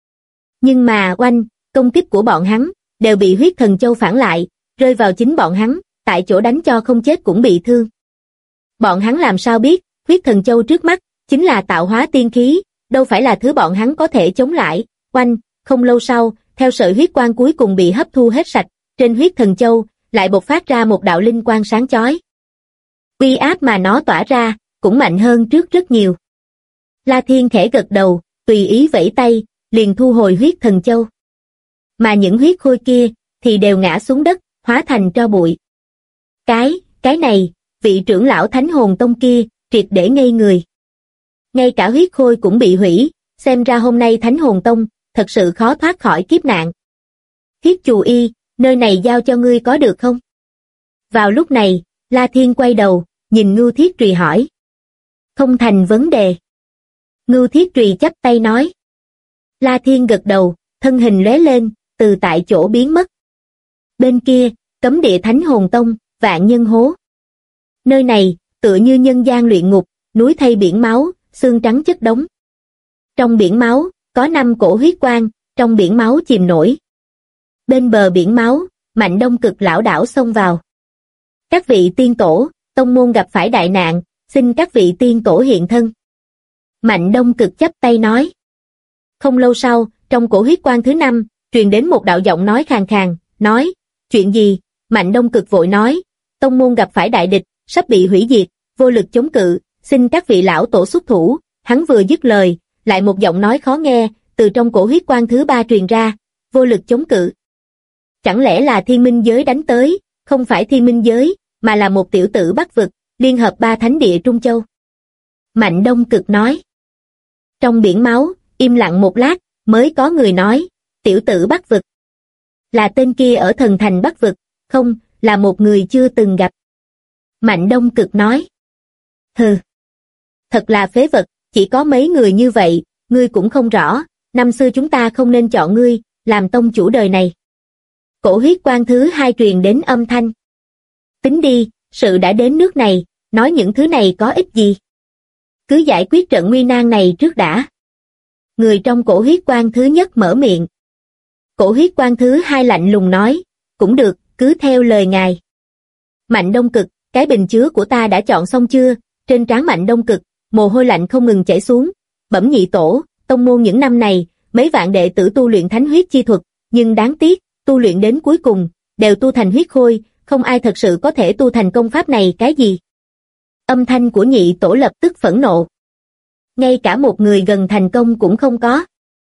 Nhưng mà oanh, công kích của bọn hắn đều bị huyết thần châu phản lại, rơi vào chính bọn hắn, tại chỗ đánh cho không chết cũng bị thương. Bọn hắn làm sao biết, huyết thần châu trước mắt chính là tạo hóa tiên khí, đâu phải là thứ bọn hắn có thể chống lại. Oanh, không lâu sau, theo sợi huyết quang cuối cùng bị hấp thu hết sạch, trên huyết thần châu lại bộc phát ra một đạo linh quang sáng chói. Uy áp mà nó tỏa ra cũng mạnh hơn trước rất nhiều. La Thiên khẽ gật đầu, tùy ý vẫy tay, liền thu hồi huyết thần châu. Mà những huyết khôi kia thì đều ngã xuống đất, hóa thành tro bụi. Cái này, vị trưởng lão Thánh Hồn Tông kia triệt để ngây người. Ngay cả huyết khôi cũng bị hủy, xem ra hôm nay Thánh Hồn Tông thật sự khó thoát khỏi kiếp nạn. Thiết Chù Y, nơi này giao cho ngươi có được không? Vào lúc này, La Thiên quay đầu, nhìn Ngưu Thiết Trùy hỏi. Không thành vấn đề. Ngưu Thiết Trùy chắp tay nói. La Thiên gật đầu, thân hình lóe lên, từ tại chỗ biến mất. Bên kia, cấm địa Thánh Hồn Tông, Vạn Nhân Hố. Nơi này, tựa như nhân gian luyện ngục, núi thây biển máu, xương trắng chất đống. Trong biển máu, có 5 cổ huyết quang, trong biển máu chìm nổi. Bên bờ biển máu, Mạnh Đông Cực lão đảo xông vào. Các vị tiên tổ, tông môn gặp phải đại nạn, xin các vị tiên tổ hiện thân. Mạnh Đông Cực chắp tay nói. Không lâu sau, trong cổ huyết quang thứ 5, truyền đến một đạo giọng nói khàn khàn, nói, chuyện gì? Mạnh Đông Cực vội nói, tông môn gặp phải đại địch, sắp bị hủy diệt, vô lực chống cự, xin các vị lão tổ xuất thủ. Hắn vừa dứt lời, lại một giọng nói khó nghe, từ trong cổ huyết quang thứ 3 truyền ra, vô lực chống cự. Chẳng lẽ là Thiên Minh giới đánh tới? Không phải Thiên Minh giới, mà là một tiểu tử Bắc vực, liên hợp 3 thánh địa Trung Châu. Mạnh Đông Cực nói. Trong biển máu, im lặng một lát, mới có người nói, tiểu tử Bắc vực. Là tên kia ở thần thành Bắc vực, không, là một người chưa từng gặp. Mạnh Đông Cực nói. Hừ. Thật là phế vật, chỉ có mấy người như vậy, ngươi cũng không rõ, năm xưa chúng ta không nên chọn ngươi, làm tông chủ đời này. Cổ huyết quang thứ 2 truyền đến âm thanh. Tính đi, sự đã đến nước này, nói những thứ này có ích gì. Cứ giải quyết trận nguy nan này trước đã. Người trong cổ huyết quang thứ nhất mở miệng. Cổ huyết quang thứ 2 lạnh lùng nói, cũng được, cứ theo lời ngài. Mạnh Đông Cực, cái bình chứa của ta đã chọn xong chưa? Trên trán Mạnh Đông Cực, mồ hôi lạnh không ngừng chảy xuống. Bẩm nhị tổ, tông môn những năm này, mấy vạn đệ tử tu luyện thánh huyết chi thuật, nhưng đáng tiếc, tu luyện đến cuối cùng, đều tu thành huyết khôi, không ai thật sự có thể tu thành công pháp này cái gì. Âm thanh của nhị tổ lập tức phẫn nộ. Ngay cả một người gần thành công cũng không có.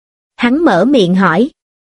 Hắn mở miệng hỏi.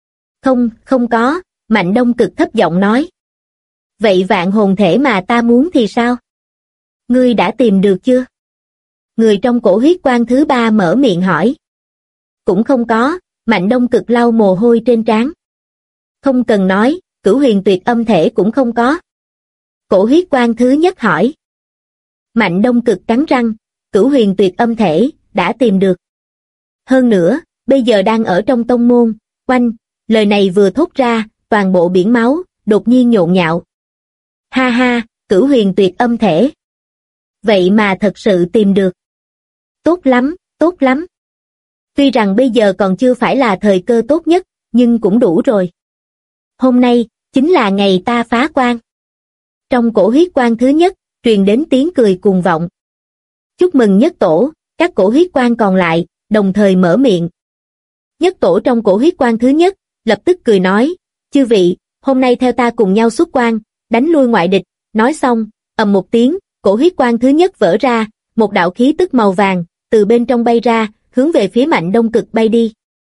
Không có, Mạnh Đông Cực thấp giọng nói. Vậy vạn hồn thể mà ta muốn thì sao? Ngươi đã tìm được chưa? Người trong cổ huyết quang thứ 3 mở miệng hỏi. Cũng không có, Mạnh Đông Cực lau mồ hôi trên trán. Không cần nói, Cửu Huyền Tuyệt Âm thể cũng không có. Cổ huyết quang thứ nhất hỏi. Mạnh Đông Cực cắn răng, Cửu Huyền Tuyệt Âm thể, đã tìm được. Hơn nữa, bây giờ đang ở trong tông môn. Oanh, lời này vừa thốt ra, toàn bộ biển máu, đột nhiên nhộn nhạo. Ha ha, Cửu Huyền Tuyệt Âm thể. Vậy mà thật sự tìm được. Tốt lắm, tốt lắm. Tuy rằng bây giờ còn chưa phải là thời cơ tốt nhất, nhưng cũng đủ rồi. Hôm nay, chính là ngày ta phá quan. Trong cổ huyết quan thứ nhất, truyền đến tiếng cười cuồng vọng. Chúc mừng nhất tổ, các cổ huyết quan còn lại, đồng thời mở miệng. Nhất tổ trong cổ huyết quan thứ nhất, lập tức cười nói, chư vị, hôm nay theo ta cùng nhau xuất quan, đánh lui ngoại địch. Nói xong, ầm một tiếng, cổ huyết quan thứ nhất vỡ ra, một đạo khí tức màu vàng, từ bên trong bay ra, hướng về phía Mạnh Đông Cực bay đi.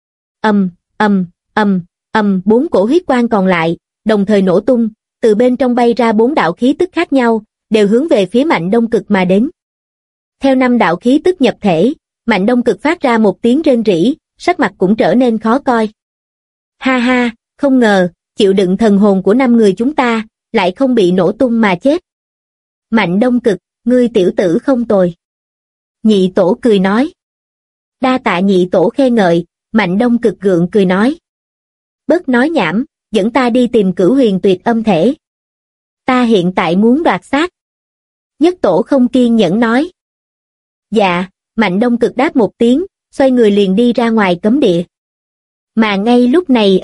Bốn cổ huyết quan còn lại, đồng thời nổ tung, từ bên trong bay ra 4 đạo khí tức khác nhau, đều hướng về phía Mạnh Đông Cực mà đến. Theo 5 đạo khí tức nhập thể, Mạnh Đông Cực phát ra một tiếng rên rỉ, sắc mặt cũng trở nên khó coi. Ha ha, không ngờ, chịu đựng thần hồn của 5 người chúng ta, lại không bị nổ tung mà chết. Mạnh Đông Cực, ngươi tiểu tử không tồi. Nhị tổ cười nói. Đa tạ nhị tổ khen ngợi, Mạnh Đông Cực gượng cười nói. Bớt nói nhảm, dẫn ta đi tìm Cửu Huyền Tuyệt Âm thể. Ta hiện tại muốn đoạt xác. Nhất tổ không kiên nhẫn nói. Dạ, Mạnh Đông Cực đáp một tiếng, xoay người liền đi ra ngoài cấm địa. Mà ngay lúc này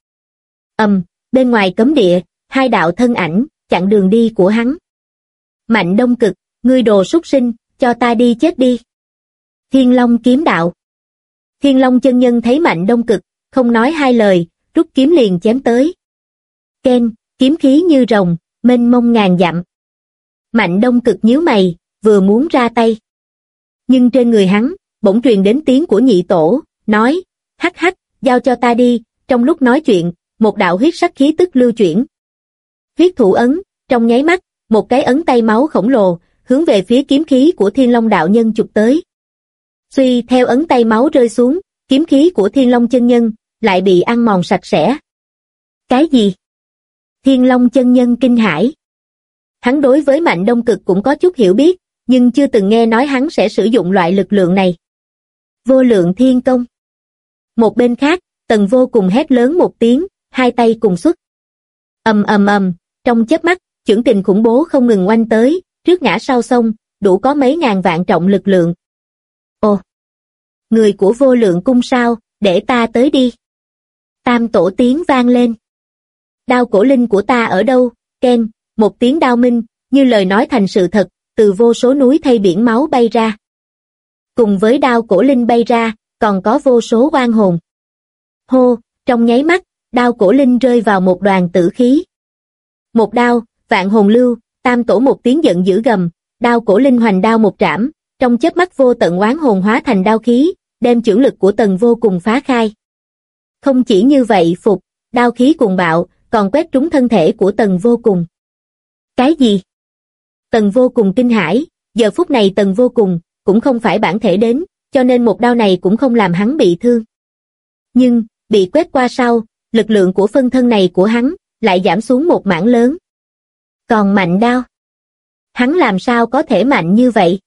bên ngoài cấm địa, hai đạo thân ảnh, chặn đường đi của hắn. Mạnh Đông Cực, ngươi đồ súc sinh, cho ta đi chết đi. Thiên Long kiếm đạo. Thiên Long chân nhân thấy Mạnh Đông Cực, không nói hai lời, rút kiếm liền chém tới. Keng, kiếm khí như rồng, mênh mông ngàn dặm. Mạnh Đông Cực nhíu mày, vừa muốn ra tay. Nhưng trên người hắn, bỗng truyền đến tiếng của nhị tổ, nói, hắc hắc, giao cho ta đi. Trong lúc nói chuyện, một đạo huyết sắc khí tức lưu chuyển. Huyết thủ ấn, trong nháy mắt, một cái ấn tay máu khổng lồ, hướng về phía kiếm khí của Thiên Long đạo nhân chụp tới. Suy theo ấn tay máu rơi xuống, kiếm khí của Thiên Long chân nhân, lại bị ăn mòn sạch sẽ. Cái gì? Thiên Long chân nhân kinh hãi. Hắn đối với Mạnh Đông Cực cũng có chút hiểu biết, nhưng chưa từng nghe nói hắn sẽ sử dụng loại lực lượng này. Vô lượng thiên công. Một bên khác, Tần Vô Cùng hét lớn một tiếng, hai tay cùng xuất. Trong chớp mắt, chưởng kình khủng bố không ngừng oanh tới, trước ngã sau sông, đủ có mấy ngàn vạn trọng lực lượng. Ồ! Người của Vô Lượng cung sao, để ta tới đi. Tam tổ tiếng vang lên. Đao cổ linh của ta ở đâu? Keng, một tiếng đao minh, như lời nói thành sự thật, từ vô số núi thây biển máu bay ra. Cùng với đao cổ linh bay ra, còn có vô số oan hồn. Hô, trong nháy mắt, đao cổ linh rơi vào một đoàn tử khí. Một đao, vạn hồn lưu, tam tổ một tiếng giận dữ gầm, đao cổ linh hoành đao một trảm, trong chớp mắt vô tận oán hồn hóa thành đao khí, đem chưởng lực của Tần Vô Cùng phá khai. Không chỉ như vậy phục, đao khí cuồng bạo, còn quét trúng thân thể của Tần Vô Cùng. Cái gì? Tần Vô Cùng kinh hãi, giờ phút này Tần Vô Cùng cũng không phải bản thể đến, cho nên một đao này cũng không làm hắn bị thương. Nhưng, bị quét qua sau, lực lượng của phân thân này của hắn lại giảm xuống một mảng lớn. Còn mạnh đao? Hắn làm sao có thể mạnh như vậy?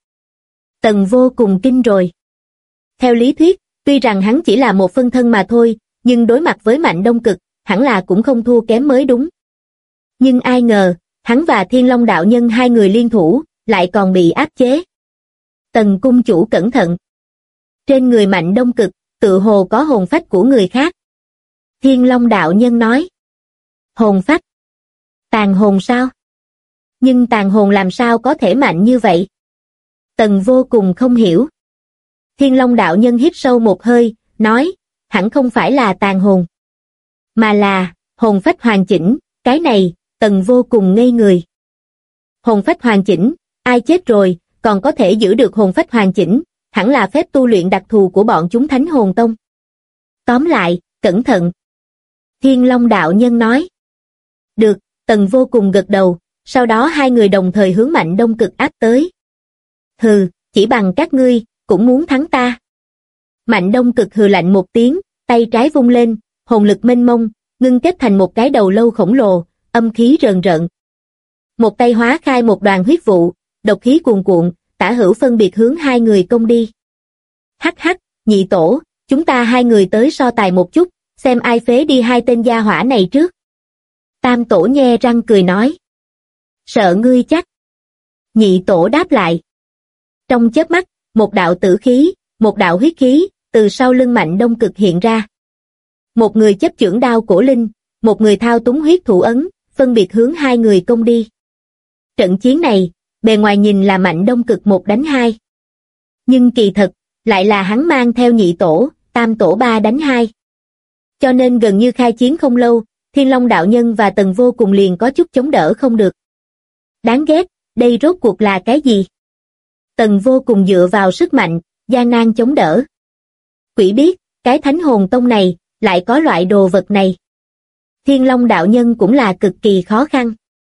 Tần Vô Cùng kinh rồi. Theo lý thuyết, tuy rằng hắn chỉ là một phân thân mà thôi, nhưng đối mặt với Mạnh Đông Cực, hẳn là cũng không thua kém mới đúng. Nhưng ai ngờ, hắn và Thiên Long đạo nhân hai người liên thủ, lại còn bị áp chế. Tần cung chủ cẩn thận. Trên người Mạnh Đông Cực, tự hồ có hồn phách của người khác. Thiên Long đạo nhân nói. Hồn phách? Tàn hồn sao? Nhưng tàn hồn làm sao có thể mạnh như vậy? Tần Vô Cùng không hiểu. Thiên Long đạo nhân hít sâu một hơi, nói, hẳn không phải là tàn hồn, mà là hồn phách hoàn chỉnh. Cái này, Tần Vô Cùng ngây người. Hồn phách hoàn chỉnh, ai chết rồi, còn có thể giữ được hồn phách hoàn chỉnh, hẳn là phép tu luyện đặc thù của bọn chúng Thánh Hồn Tông. Tóm lại, cẩn thận. Thiên Long đạo nhân nói. Được, Tần Vô Cùng gật đầu, sau đó hai người đồng thời hướng Mạnh Đông Cực áp tới. Hừ, chỉ bằng các ngươi, cũng muốn thắng ta. Mạnh Đông Cực hừ lạnh một tiếng, tay trái vung lên, hồn lực mênh mông, ngưng kết thành một cái đầu lâu khổng lồ, âm khí rờn rợn. Một tay hóa khai một đoàn huyết vụ, độc khí cuồn cuộn, tả hữu phân biệt hướng hai người công đi. Hắc hắc, nhị tổ, chúng ta hai người tới so tài một chút, xem ai phế đi hai tên gia hỏa này trước. Tam tổ nhe răng cười nói. Sợ ngươi chắc. Nhị tổ đáp lại. Trong chớp mắt, một đạo tử khí, một đạo huyết khí, từ sau lưng Mạnh Đông Cực hiện ra. Một người chấp chưởng đao cổ linh, một người thao túng huyết thủ ấn, phân biệt hướng hai người công đi. Trận chiến này, bề ngoài nhìn là Mạnh Đông Cực một đánh hai. Nhưng kỳ thật, lại là hắn mang theo nhị tổ, tam tổ ba đánh hai. Cho nên gần như khai chiến không lâu, Thiên Long đạo nhân và Tần Vô Cùng liền có chút chống đỡ không được. Đáng ghét, đây rốt cuộc là cái gì? Tần Vô Cùng dựa vào sức mạnh, gian nan chống đỡ. Quỷ biết, cái Thánh Hồn Tông này, lại có loại đồ vật này. Thiên Long đạo nhân cũng là cực kỳ khó khăn.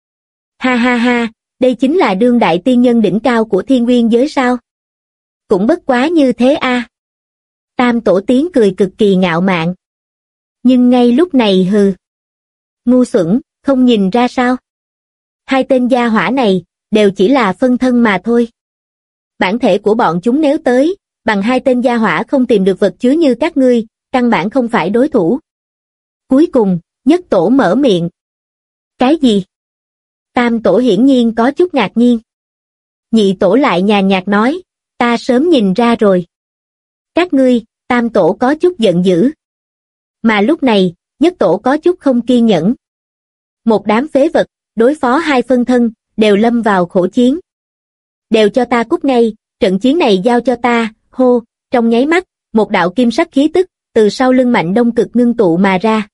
Ha ha ha, đây chính là đương đại tiên nhân đỉnh cao của Thiên Nguyên giới sao? Cũng bất quá như thế a. Tam tổ tiếng cười cực kỳ ngạo mạn. Nhưng ngay lúc này hừ. Ngu xuẩn, không nhìn ra sao? Hai tên gia hỏa này, đều chỉ là phân thân mà thôi. Bản thể của bọn chúng nếu tới, bằng hai tên gia hỏa không tìm được vật chứa như các ngươi, căn bản không phải đối thủ. Cuối cùng, nhất tổ mở miệng. Cái gì? Tam tổ hiển nhiên có chút ngạc nhiên. Nhị tổ lại nhàn nhạt nói, ta sớm nhìn ra rồi. Các ngươi, tam tổ có chút giận dữ. Mà lúc này, Nhất Tổ có chút không kiên nhẫn. Một đám phế vật, đối phó hai phân thân, đều lâm vào khổ chiến. Đều cho ta cút ngay, trận chiến này giao cho ta, hô, trong nháy mắt, một đạo kim sắc khí tức, từ sau lưng Mạnh Đông Cực ngưng tụ mà ra.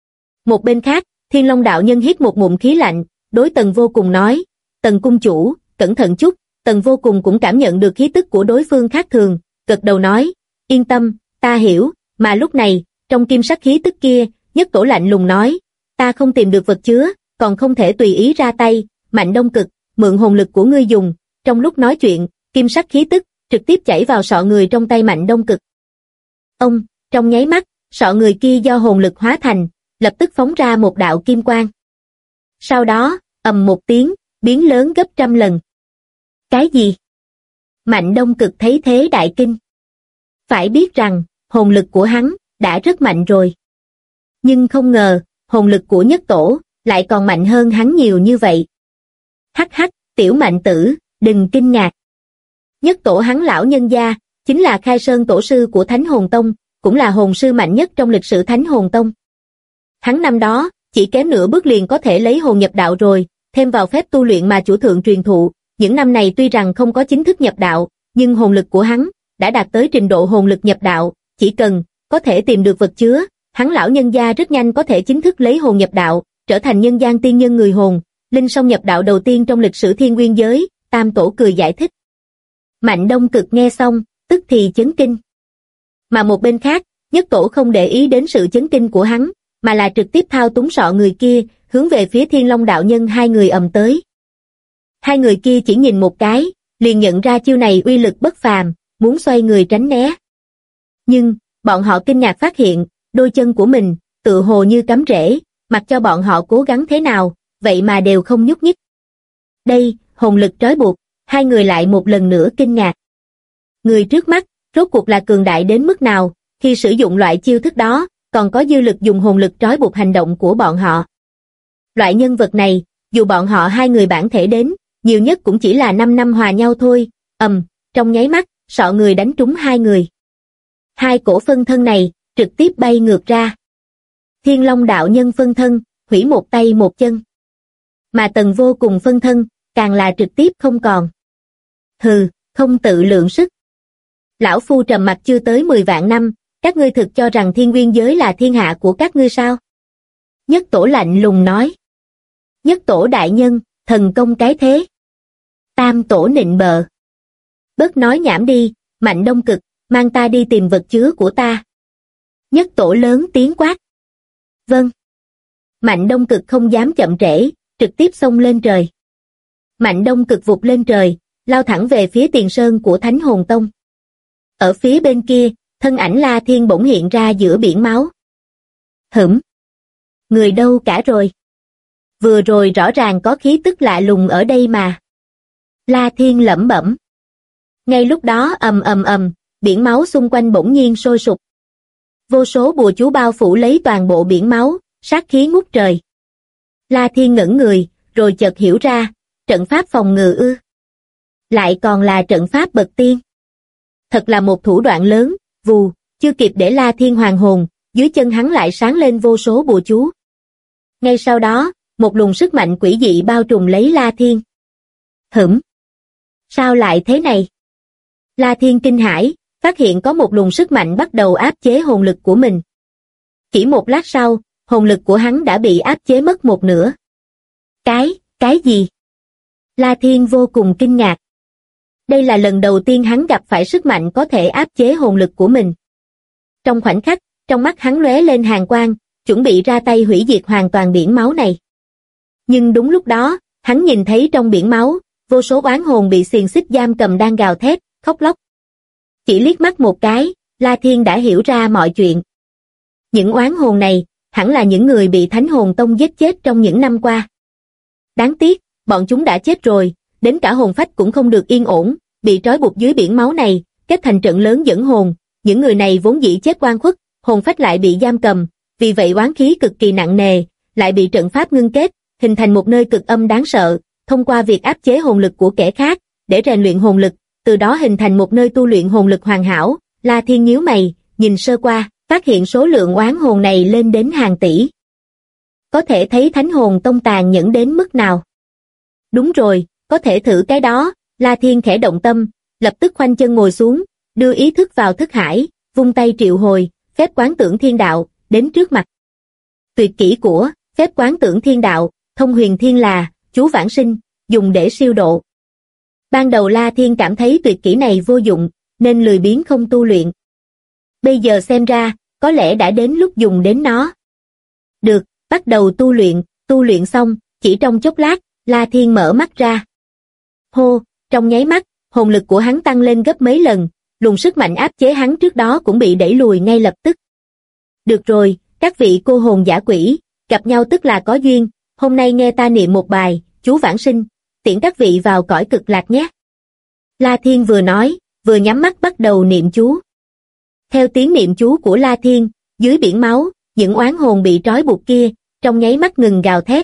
Một bên khác, Thiên Long đạo nhân hít một ngụm khí lạnh, đối Tần Vô Cùng nói, Tần cung chủ, cẩn thận chút. Tần Vô Cùng cũng cảm nhận được khí tức của đối phương khác thường, gật đầu nói, yên tâm, ta hiểu, mà lúc này, trong kim sắc khí tức kia, Nhất Tổ lạnh lùng nói, ta không tìm được vật chứa, còn không thể tùy ý ra tay, Mạnh Đông Cực, mượn hồn lực của ngươi dùng. Trong lúc nói chuyện, kim sắc khí tức, trực tiếp chảy vào sọ người trong tay Mạnh Đông Cực. Ông, trong nháy mắt, sọ người kia do hồn lực hóa thành, lập tức phóng ra một đạo kim quang. Sau đó, ầm một tiếng, biến lớn gấp 100 lần. Cái gì? Mạnh Đông Cực thấy thế đại kinh. Phải biết rằng, hồn lực của hắn, đã rất mạnh rồi. Nhưng không ngờ, hồn lực của Nhất Tổ, lại còn mạnh hơn hắn nhiều như vậy. Hắc hắc, tiểu Mạnh tử, đừng kinh ngạc. Nhất Tổ hắn lão nhân gia, chính là Khai Sơn tổ sư của Thánh Hồn Tông, cũng là hồn sư mạnh nhất trong lịch sử Thánh Hồn Tông. Hắn năm đó, chỉ kém nửa bước liền có thể lấy hồn nhập đạo rồi, thêm vào phép tu luyện mà chủ thượng truyền thụ, những năm này tuy rằng không có chính thức nhập đạo, nhưng hồn lực của hắn đã đạt tới trình độ hồn lực nhập đạo, chỉ cần có thể tìm được vật chứa, hắn lão nhân gia rất nhanh có thể chính thức lấy hồn nhập đạo, trở thành nhân gian tiên nhân người hồn, linh song nhập đạo đầu tiên trong lịch sử Thiên Nguyên giới. Tam Tổ cười giải thích. Mạnh Đông Cực nghe xong, tức thì chấn kinh. Mà một bên khác, Nhất Tổ không để ý đến sự chấn kinh của hắn, mà là trực tiếp thao túng sọ người kia, hướng về phía Thiên Long đạo nhân hai người ầm tới. Hai người kia chỉ nhìn một cái, liền nhận ra chiêu này uy lực bất phàm, muốn xoay người tránh né. Nhưng, bọn họ kinh ngạc phát hiện, đôi chân của mình, tựa hồ như cắm rễ, mặc cho bọn họ cố gắng thế nào, vậy mà đều không nhúc nhích. Đây, hồn lực trói buộc, hai người lại một lần nữa kinh ngạc. Người trước mắt, rốt cuộc là cường đại đến mức nào, khi sử dụng loại chiêu thức đó, còn có dư lực dùng hồn lực trói buộc hành động của bọn họ. Loại nhân vật này, dù bọn họ hai người bản thể đến, nhiều nhất cũng chỉ là 5 năm hòa nhau thôi, trong nháy mắt, sọ người đánh trúng hai người. Hai cổ phân thân này, trực tiếp bay ngược ra. Thiên Long đạo nhân phân thân, hủy một tay một chân. Mà Tần Vô Cùng phân thân, càng là trực tiếp không còn. Hừ, không tự lượng sức. Lão Phu trầm mặc chưa tới 10 vạn năm, các ngươi thực cho rằng Thiên Nguyên giới là thiên hạ của các ngươi sao? Nhất Tổ lạnh lùng nói. Nhất Tổ đại nhân, thần công cái thế. Tam Tổ nịnh bợ. Bớt nói nhảm đi, Mạnh Đông Cực, mang ta đi tìm vật chứa của ta. Nhất Tổ lớn tiếng quát. Vâng. Mạnh Đông Cực không dám chậm trễ, trực tiếp xông lên trời. Mạnh Đông Cực vụt lên trời, lao thẳng về phía tiền sơn của Thánh Hồn Tông. Ở phía bên kia, thân ảnh La Thiên bỗng hiện ra giữa biển máu. Người đâu cả rồi? Vừa rồi rõ ràng có khí tức lạ lùng ở đây mà. La Thiên lẩm bẩm. Ngay lúc đó biển máu xung quanh bỗng nhiên sôi sục. Vô số bùa chú bao phủ lấy toàn bộ biển máu, sát khí ngút trời. La Thiên ngẩn người, rồi chợt hiểu ra, trận pháp phòng ngự ư. Lại còn là trận pháp bậc tiên. Thật là một thủ đoạn lớn, vù, chưa kịp để La Thiên hoàn hồn, dưới chân hắn lại sáng lên vô số bùa chú. Ngay sau đó, một luồng sức mạnh quỷ dị bao trùm lấy La Thiên. Sao lại thế này? La Thiên kinh hãi, phát hiện có một luồng sức mạnh bắt đầu áp chế hồn lực của mình. Chỉ một lát sau, hồn lực của hắn đã bị áp chế mất một nửa. Cái gì? La Thiên vô cùng kinh ngạc. Đây là lần đầu tiên hắn gặp phải sức mạnh có thể áp chế hồn lực của mình. Trong khoảnh khắc, trong mắt hắn lóe lên hàn quang, chuẩn bị ra tay hủy diệt hoàn toàn biển máu này. Nhưng đúng lúc đó, hắn nhìn thấy trong biển máu, vô số oán hồn bị xiềng xích giam cầm đang gào thét, khóc lóc. Chỉ liếc mắt một cái, La Thiên đã hiểu ra mọi chuyện. Những oán hồn này, hẳn là những người bị Thánh Hồn Tông giết chết trong những năm qua. Đáng tiếc, bọn chúng đã chết rồi, đến cả hồn phách cũng không được yên ổn, bị trói buộc dưới biển máu này, kết thành trận lớn dẫn hồn. Những người này vốn dĩ chết oan khuất, hồn phách lại bị giam cầm, vì vậy oán khí cực kỳ nặng nề, lại bị trận pháp ngưng kết, hình thành một nơi cực âm đáng sợ, thông qua việc áp chế hồn lực của kẻ khác, để rèn luyện hồn lực, từ đó hình thành một nơi tu luyện hồn lực hoàn hảo. La Thiên nhíu mày, nhìn sơ qua, phát hiện số lượng oán hồn này lên đến hàng tỷ. Có thể thấy Thánh Hồn Tông tàn nhẫn đến mức nào. Đúng rồi, có thể thử cái đó, La Thiên khẽ động tâm, lập tức khoanh chân ngồi xuống, đưa ý thức vào thức hải, vung tay triệu hồi, phép quán tưởng thiên đạo, đến trước mặt. Tuyệt kỹ của phép quán tưởng thiên đạo, thông huyền thiên là chú vãng sinh, dùng để siêu độ. Ban đầu La Thiên cảm thấy tuyệt kỹ này vô dụng, nên lười biếng không tu luyện. Bây giờ xem ra, có lẽ đã đến lúc dùng đến nó. Được, bắt đầu tu luyện xong, chỉ trong chốc lát, La Thiên mở mắt ra. Hô, trong nháy mắt, hồn lực của hắn tăng lên gấp mấy lần, luồng sức mạnh áp chế hắn trước đó cũng bị đẩy lùi ngay lập tức. Được rồi, các vị cô hồn dã quỷ, gặp nhau tức là có duyên, hôm nay nghe ta niệm một bài, chú vãng sinh, tiễn các vị vào cõi cực lạc nhé. La Thiên vừa nói, vừa nhắm mắt bắt đầu niệm chú. Theo tiếng niệm chú của La Thiên, dưới biển máu, những oán hồn bị trói buộc kia, trong nháy mắt ngừng gào thét.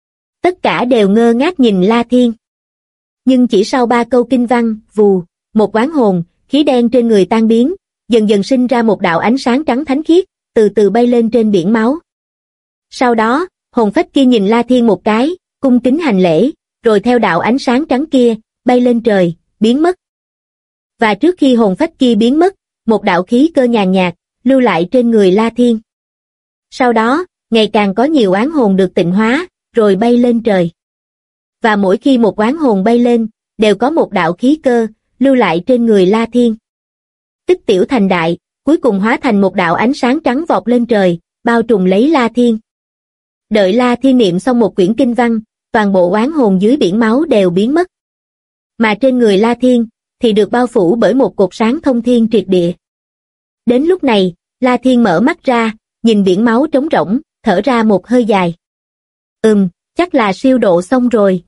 Tất cả đều ngơ ngác nhìn La Thiên. Nhưng chỉ sau 3 câu kinh văn, vù, một oán hồn, khí đen trên người tan biến, dần dần sinh ra một đạo ánh sáng trắng thánh khiết, từ từ bay lên trên biển máu. Sau đó, hồn phách kia nhìn La Thiên một cái, cung kính hành lễ, rồi theo đạo ánh sáng trắng kia, bay lên trời, biến mất. Và trước khi hồn phách kia biến mất, một đạo khí cơ nhàn nhạt, lưu lại trên người La Thiên. Sau đó, ngày càng có nhiều oán hồn được tịnh hóa, rồi bay lên trời. Và mỗi khi một oán hồn bay lên, đều có một đạo khí cơ, lưu lại trên người La Thiên. Tích tiểu thành đại, cuối cùng hóa thành một đạo ánh sáng trắng vọt lên trời, bao trùm lấy La Thiên. Đợi La Thiên niệm xong một quyển kinh văn, toàn bộ oán hồn dưới biển máu đều biến mất. Mà trên người La Thiên, thì được bao phủ bởi một cột sáng thông thiên triệt địa. Đến lúc này, La Thiên mở mắt ra, nhìn biển máu trống rỗng, thở ra một hơi dài. Chắc là siêu độ xong rồi,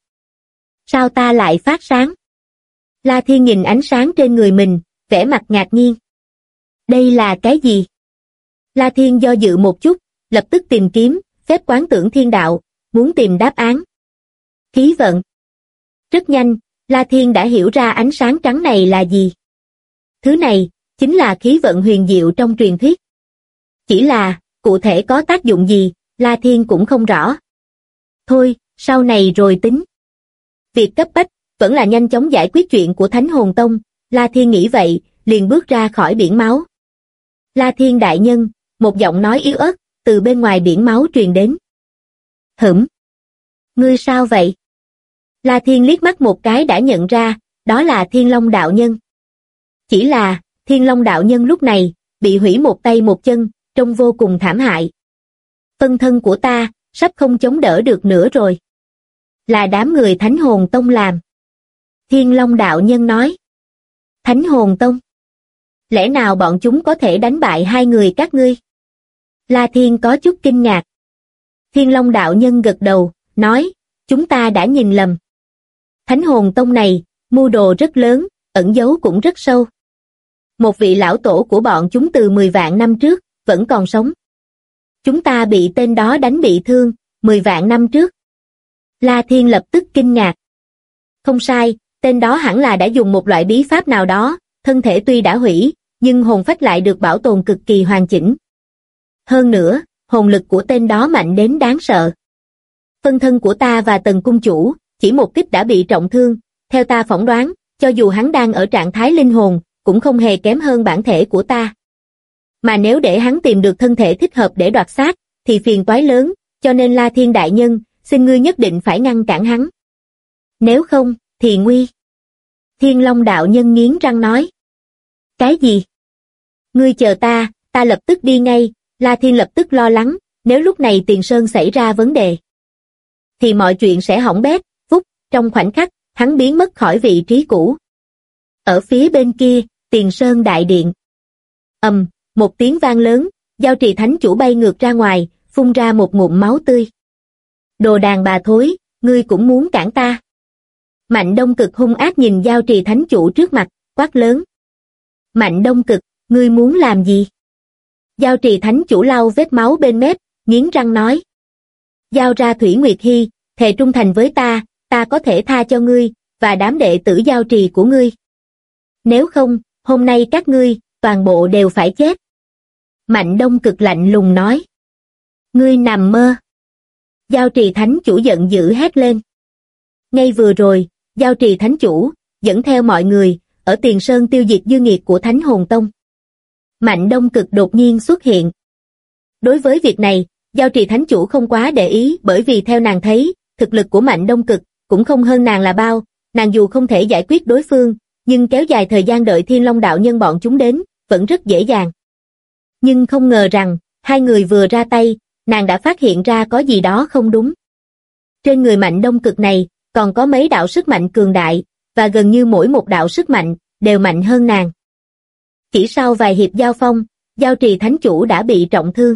Sao ta lại phát sáng? La Thiên nhìn ánh sáng trên người mình, vẻ mặt ngạc nhiên. Đây là cái gì? La Thiên do dự một chút, lập tức tìm kiếm, phép quán tưởng thiên đạo, muốn tìm đáp án. Khí vận. Rất nhanh, La Thiên đã hiểu ra ánh sáng trắng này là gì. Thứ này, chính là khí vận huyền diệu trong truyền thuyết. Chỉ là, cụ thể có tác dụng gì, La Thiên cũng không rõ. Thôi, sau này rồi tính. Việc cấp bách, vẫn là nhanh chóng giải quyết chuyện của Thánh Hồn Tông, La Thiên nghĩ vậy, liền bước ra khỏi biển máu. La Thiên đại nhân, một giọng nói yếu ớt, từ bên ngoài biển máu truyền đến. Ngươi sao vậy? La Thiên liếc mắt một cái đã nhận ra, đó là Thiên Long đạo nhân. Chỉ là, Thiên Long đạo nhân lúc này, bị hủy một tay một chân, trông vô cùng thảm hại. Phân thân của ta, sắp không chống đỡ được nữa rồi. Là đám người Thánh Hồn Tông làm. Thiên Long đạo nhân nói. Thánh Hồn Tông? Lẽ nào bọn chúng có thể đánh bại hai người các ngươi? La Thiên có chút kinh ngạc. Thiên Long đạo nhân gật đầu, nói, chúng ta đã nhìn lầm. Thánh Hồn Tông này, mưu đồ rất lớn, ẩn giấu cũng rất sâu. Một vị lão tổ của bọn chúng từ 10 vạn năm trước, vẫn còn sống. Chúng ta bị tên đó đánh bị thương, 10 vạn năm trước. La Thiên lập tức kinh ngạc. Không sai, tên đó hẳn là đã dùng một loại bí pháp nào đó, thân thể tuy đã hủy, nhưng hồn phách lại được bảo tồn cực kỳ hoàn chỉnh. Hơn nữa, hồn lực của tên đó mạnh đến đáng sợ. Phân thân của ta và Tần cung chủ, chỉ một kích đã bị trọng thương, theo ta phỏng đoán, cho dù hắn đang ở trạng thái linh hồn, cũng không hề kém hơn bản thể của ta. Mà nếu để hắn tìm được thân thể thích hợp để đoạt xác, thì phiền toái lớn, cho nên La Thiên đại nhân, xin ngươi nhất định phải ngăn cản hắn. Nếu không, thì nguy. Thiên Long đạo nhân nghiến răng nói. Cái gì? Ngươi chờ ta, ta lập tức đi ngay. La Thiên lập tức lo lắng, nếu lúc này Tiền Sơn xảy ra vấn đề, thì mọi chuyện sẽ hỏng bét. Vút, trong khoảnh khắc, hắn biến mất khỏi vị trí cũ. Ở phía bên kia, Tiền Sơn đại điện. Một tiếng vang lớn, Giao Trì Thánh Chủ bay ngược ra ngoài, phun ra một ngụm máu tươi. Đồ đàn bà thối, ngươi cũng muốn cản ta. Mạnh Đông Cực hung ác nhìn Giao Trì Thánh Chủ trước mặt, quát lớn. Mạnh Đông Cực, ngươi muốn làm gì? Giao Trì Thánh Chủ lau vết máu bên mép, nghiến răng nói. Giao ra Thủy Nguyệt Hy, thề trung thành với ta, ta có thể tha cho ngươi, và đám đệ tử Giao Trì của ngươi. Nếu không, hôm nay các ngươi, toàn bộ đều phải chết. Mạnh Đông Cực lạnh lùng nói. Ngươi nằm mơ. Giao Trì Thánh Chủ giận dữ hét lên. Ngay vừa rồi, Giao Trì Thánh Chủ dẫn theo mọi người ở Tiền Sơn tiêu diệt dư nghiệt của Thánh Hồn Tông. Mạnh Đông Cực đột nhiên xuất hiện. Đối với việc này, Giao Trì Thánh Chủ không quá để ý, bởi vì theo nàng thấy, thực lực của Mạnh Đông Cực cũng không hơn nàng là bao, nàng dù không thể giải quyết đối phương, nhưng kéo dài thời gian đợi Thiên Long đạo nhân bọn chúng đến, vẫn rất dễ dàng. Nhưng không ngờ rằng, hai người vừa ra tay, nàng đã phát hiện ra có gì đó không đúng. Trên người Mạnh Đông Cực này, còn có mấy đạo sức mạnh cường đại, và gần như mỗi một đạo sức mạnh, đều mạnh hơn nàng. Chỉ sau vài hiệp giao phong, Giao Trì Thánh Chủ đã bị trọng thương.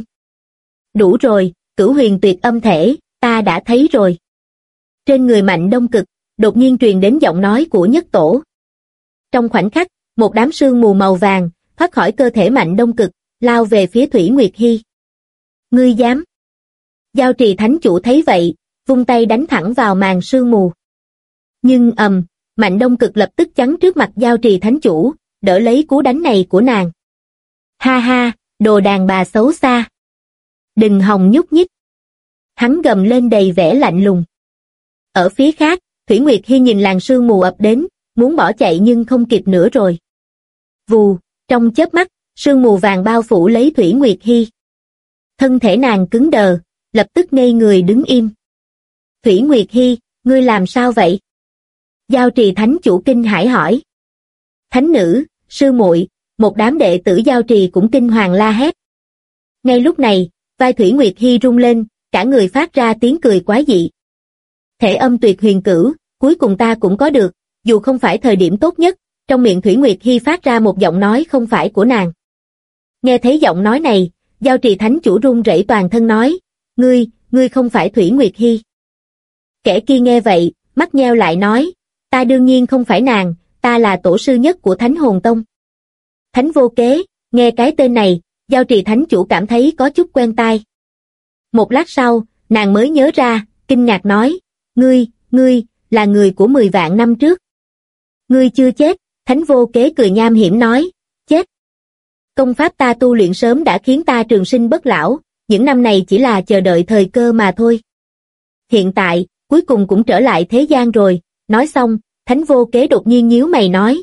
Đủ rồi, Cửu Huyền Tuyệt Âm Thể, ta đã thấy rồi. Trên người Mạnh Đông Cực, đột nhiên truyền đến giọng nói của Nhất Tổ. Trong khoảnh khắc, một đám sương mù màu vàng, thoát khỏi cơ thể Mạnh Đông Cực, lao về phía Thủy Nguyệt Hy. Ngươi dám? Giao Trì Thánh Chủ thấy vậy, vung tay đánh thẳng vào màn sương mù. Nhưng Mạnh Đông Cực lập tức chắn trước mặt Giao Trì Thánh Chủ, đỡ lấy cú đánh này của nàng. Ha ha, đồ đàn bà xấu xa. Đừng hòng nhúc nhích. Hắn gầm lên đầy vẻ lạnh lùng. Ở phía khác, Thủy Nguyệt Hy nhìn làn sương mù ập đến, muốn bỏ chạy nhưng không kịp nữa rồi. Vù, trong chớp mắt, sương mù vàng bao phủ lấy Thủy Nguyệt Hy. Thân thể nàng cứng đờ, lập tức ngây người đứng im. Thủy Nguyệt Hy, ngươi làm sao vậy? Giao Trì Thánh Chủ kinh hãi hỏi. Thánh nữ, sư muội, một đám đệ tử Giao Trì cũng kinh hoàng la hét. Ngay lúc này, vai Thủy Nguyệt Hy rung lên, cả người phát ra tiếng cười quái dị. Thể âm tuyệt huyền cửu, cuối cùng ta cũng có được, dù không phải thời điểm tốt nhất, trong miệng Thủy Nguyệt Hy phát ra một giọng nói không phải của nàng. Nghe thấy giọng nói này, Giao Trì Thánh Chủ run rẩy toàn thân nói, ngươi không phải Thủy Nguyệt Hy. Kẻ kia nghe vậy, mắt nheo lại nói, ta đương nhiên không phải nàng, ta là tổ sư nhất của Thánh Hồn Tông. Thánh Vô Kế, nghe cái tên này, Giao Trì Thánh Chủ cảm thấy có chút quen tai. Một lát sau, nàng mới nhớ ra, kinh ngạc nói, ngươi, là người của 10 vạn năm trước. Ngươi chưa chết, Thánh Vô Kế cười nham hiểm nói, chết. Công pháp ta tu luyện sớm đã khiến ta trường sinh bất lão, những năm này chỉ là chờ đợi thời cơ mà thôi. Hiện tại, cuối cùng cũng trở lại thế gian rồi, nói xong, Thánh Vô Kế đột nhiên nhíu mày nói,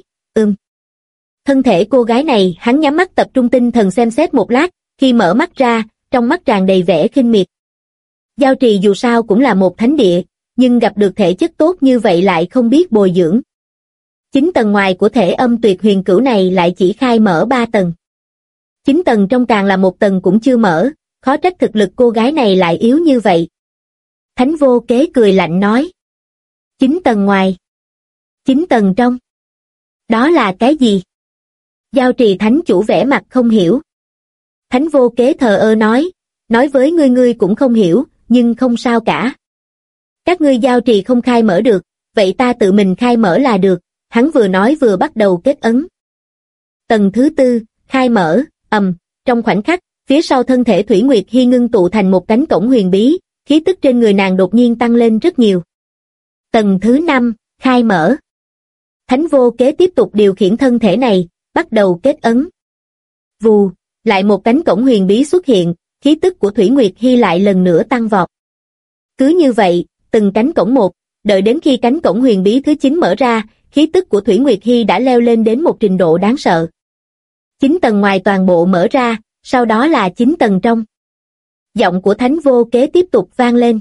Thân thể cô gái này, hắn nhắm mắt tập trung tinh thần xem xét một lát, khi mở mắt ra, trong mắt tràn đầy vẻ khinh miệt. Giao Trì dù sao cũng là một thánh địa, nhưng gặp được thể chất tốt như vậy lại không biết bồi dưỡng. 9 tầng ngoài của thể âm tuyệt huyền cửu này lại chỉ khai mở 3 tầng. 9 tầng trong càng là một tầng cũng chưa mở, khó trách thực lực cô gái này lại yếu như vậy. Thánh Vô Kế cười lạnh nói. 9 tầng ngoài. 9 tầng trong. Đó là cái gì? Giao Trì Thánh Chủ vẻ mặt không hiểu. Thánh Vô Kế thờ ơ nói với ngươi cũng không hiểu, nhưng không sao cả. Các ngươi Giao Trì không khai mở được, vậy ta tự mình khai mở là được, hắn vừa nói vừa bắt đầu kết ấn. Tầng thứ 4, khai mở, trong khoảnh khắc, phía sau thân thể Thủy Nguyệt Hy ngưng tụ thành một cánh cổng huyền bí, khí tức trên người nàng đột nhiên tăng lên rất nhiều. Tầng thứ 5, khai mở. Thánh Vô Kế tiếp tục điều khiển thân thể này, bắt đầu kết ấn. Vù, lại một cánh cổng huyền bí xuất hiện, khí tức của Thủy Nguyệt Hy lại lần nữa tăng vọt. Cứ như vậy, từng cánh cổng một, đợi đến khi cánh cổng huyền bí thứ 9 mở ra, khí tức của Thủy Nguyệt Hy đã leo lên đến một trình độ đáng sợ. 9 tầng ngoài toàn bộ mở ra, sau đó là 9 tầng trong. Giọng của Thánh Vô Kế tiếp tục vang lên.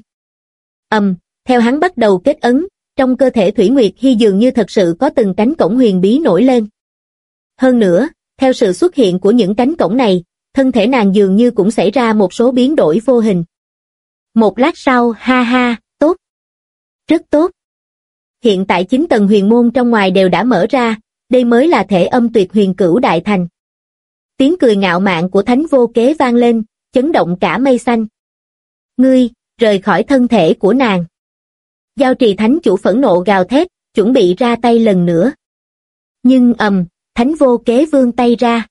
Theo hắn bắt đầu kết ấn, trong cơ thể Thủy Nguyệt Hy dường như thật sự có từng cánh cổng huyền bí nổi lên. Hơn nữa, theo sự xuất hiện của những cánh cổng này, thân thể nàng dường như cũng xảy ra một số biến đổi vô hình. Một lát sau, ha ha, tốt. Rất tốt. Hiện tại 9 tầng huyền môn trong ngoài đều đã mở ra, đây mới là thể âm tuyệt huyền cửu đại thành. Tiếng cười ngạo mạn của Thánh Vô Kế vang lên, chấn động cả mây xanh. Ngươi, rời khỏi thân thể của nàng. Giao Trì Thánh Chủ phẫn nộ gào thét, chuẩn bị ra tay lần nữa. Nhưng Thánh Vô Kế vươn tay ra.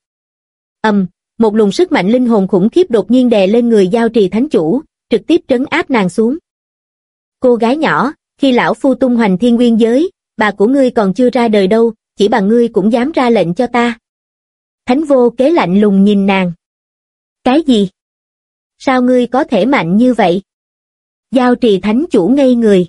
Một luồng sức mạnh linh hồn khủng khiếp đột nhiên đè lên người Giao Trì Thánh Chủ, trực tiếp trấn áp nàng xuống. Cô gái nhỏ, khi lão phu tung hoành thiên nguyên giới, bà của ngươi còn chưa ra đời đâu, chỉ bằng ngươi cũng dám ra lệnh cho ta. Thánh Vô Kế lạnh lùng nhìn nàng. Cái gì? Sao ngươi có thể mạnh như vậy? Giao trì thánh chủ ngây người.